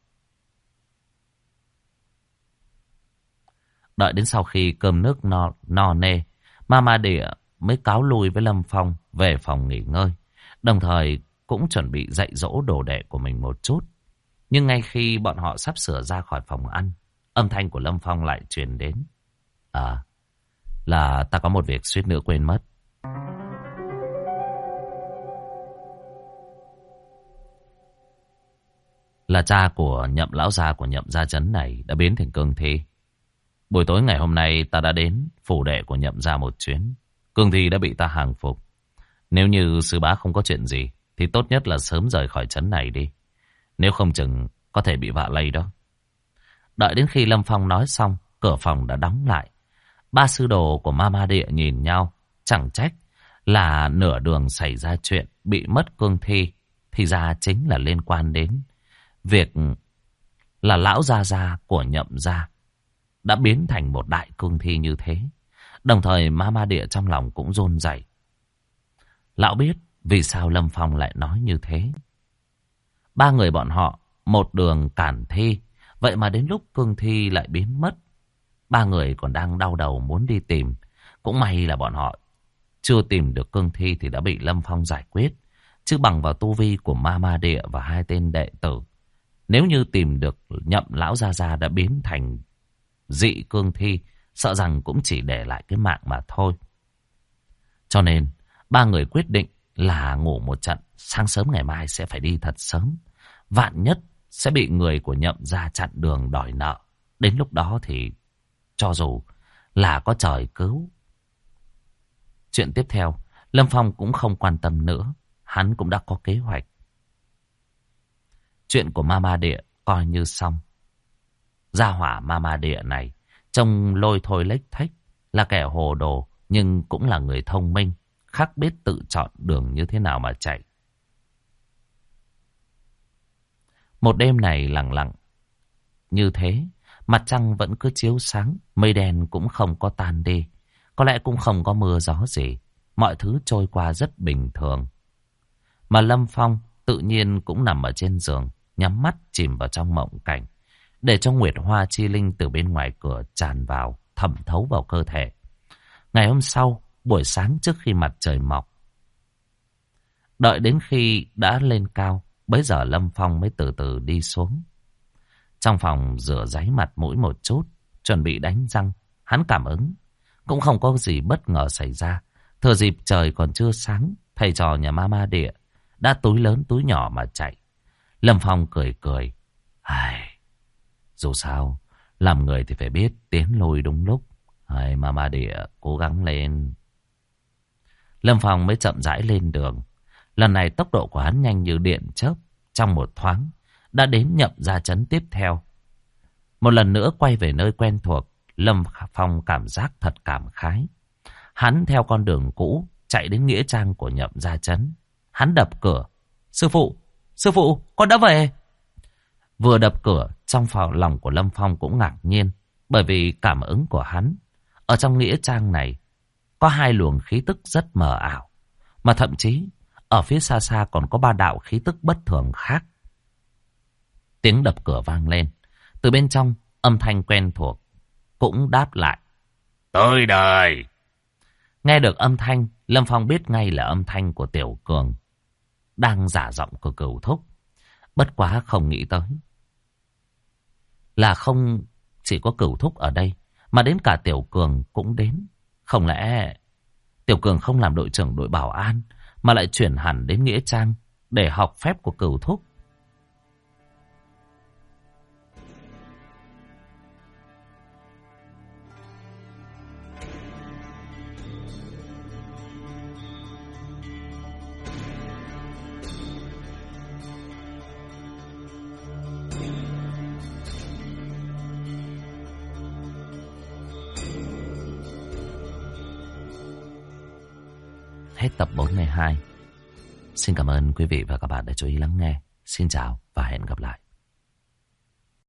Đợi đến sau khi cơm nước no nê, Mama Địa mới cáo lui với Lâm Phong về phòng nghỉ ngơi. Đồng thời cũng chuẩn bị dạy dỗ đồ đệ của mình một chút. Nhưng ngay khi bọn họ sắp sửa ra khỏi phòng ăn, âm thanh của Lâm Phong lại truyền đến. Là ta có một việc suýt nữa quên mất. Là cha của Nhậm lão gia của Nhậm gia trấn này đã biến thành cương thi. Buổi tối ngày hôm nay ta đã đến phủ đệ của Nhậm gia một chuyến. Cương thi đã bị ta hàng phục. Nếu như sư bá không có chuyện gì thì tốt nhất là sớm rời khỏi trấn này đi. Nếu không chừng có thể bị vạ lây đó. Đợi đến khi Lâm Phong nói xong, cửa phòng đã đóng lại. Ba sư đồ của Mama Địa nhìn nhau. Chẳng trách là nửa đường xảy ra chuyện bị mất cương thi. Thì ra chính là liên quan đến việc là lão gia của Nhậm gia đã biến thành một đại cương thi như thế. Đồng thời Mama Địa trong lòng cũng run rẩy. Lão biết vì sao Lâm Phong lại nói như thế. Ba người bọn họ một đường cản thi, vậy mà đến lúc cương thi lại biến mất. Ba người còn đang đau đầu muốn đi tìm. Cũng may là bọn họ chưa tìm được cương thi thì đã bị Lâm Phong giải quyết. Chứ bằng vào tu vi của Mama Địa và hai tên đệ tử, nếu như tìm được Nhậm lão gia đã biến thành dị cương thi, sợ rằng cũng chỉ để lại cái mạng mà thôi. Cho nên ba người quyết định là ngủ một trận, sáng sớm ngày mai sẽ phải đi thật sớm. Vạn nhất sẽ bị người của Nhậm gia chặn đường đòi nợ. Đến lúc đó thì cho dù là có trời cứu. Chuyện tiếp theo Lâm Phong cũng không quan tâm nữa. hắn cũng đã có kế hoạch. Chuyện của Mama Địa coi như xong. Gia hỏa Mama Địa này trông lôi thôi lếch thếch, là kẻ hồ đồ nhưng cũng là người thông minh, khắc biết tự chọn đường như thế nào mà chạy. Một đêm này lặng lặng như thế, mặt trăng vẫn cứ chiếu sáng, mây đen cũng không có tan đi, có lẽ cũng không có mưa gió gì, mọi thứ trôi qua rất bình thường. Mà Lâm Phong tự nhiên cũng nằm ở trên giường, nhắm mắt chìm vào trong mộng cảnh, để cho Nguyệt Hoa Chi Linh từ bên ngoài cửa tràn vào, thẩm thấu vào cơ thể. Ngày hôm sau, buổi sáng trước khi mặt trời mọc, đợi đến khi đã lên cao, bấy giờ Lâm Phong mới từ từ đi xuống. Trong phòng rửa ráy mặt mũi một chút, chuẩn bị đánh răng, hắn cảm ứng cũng không có gì bất ngờ xảy ra. Thừa dịp trời còn chưa sáng, thầy trò nhà Mama Địa đã túi lớn túi nhỏ mà chạy. Lâm Phong cười cười. Dù sao, làm người thì phải biết tiến lùi đúng lúc. Mama Địa cố gắng lên. Lâm Phong mới chậm rãi lên đường. Lần này tốc độ của hắn nhanh như điện chớp, trong một thoáng đã đến Nhậm Gia trấn tiếp theo. Một lần nữa quay về nơi quen thuộc, Lâm Phong cảm giác thật cảm khái. Hắn theo con đường cũ chạy đến nghĩa trang của Nhậm Gia trấn. Hắn đập cửa. Sư phụ, con đã về. Vừa đập cửa, trong phòng lòng của Lâm Phong cũng ngạc nhiên, bởi vì cảm ứng của hắn ở trong nghĩa trang này có hai luồng khí tức rất mờ ảo, mà thậm chí ở phía xa xa còn có ba đạo khí tức bất thường khác. Tiếng đập cửa vang lên, từ bên trong âm thanh quen thuộc cũng đáp lại. Tới đây. Nghe được âm thanh, Lâm Phong biết ngay là âm thanh của Tiểu Cường đang giả giọng của Cửu Thúc. Bất quá không nghĩ tới là không chỉ có Cửu Thúc ở đây, mà đến cả Tiểu Cường cũng đến. Không lẽ Tiểu Cường không làm đội trưởng đội bảo an, mà lại chuyển hẳn đến nghĩa trang để học phép của Cửu Thúc? Hết tập 42. Xin cảm ơn quý vị và các bạn đã chú ý lắng nghe. Xin chào và hẹn gặp lại.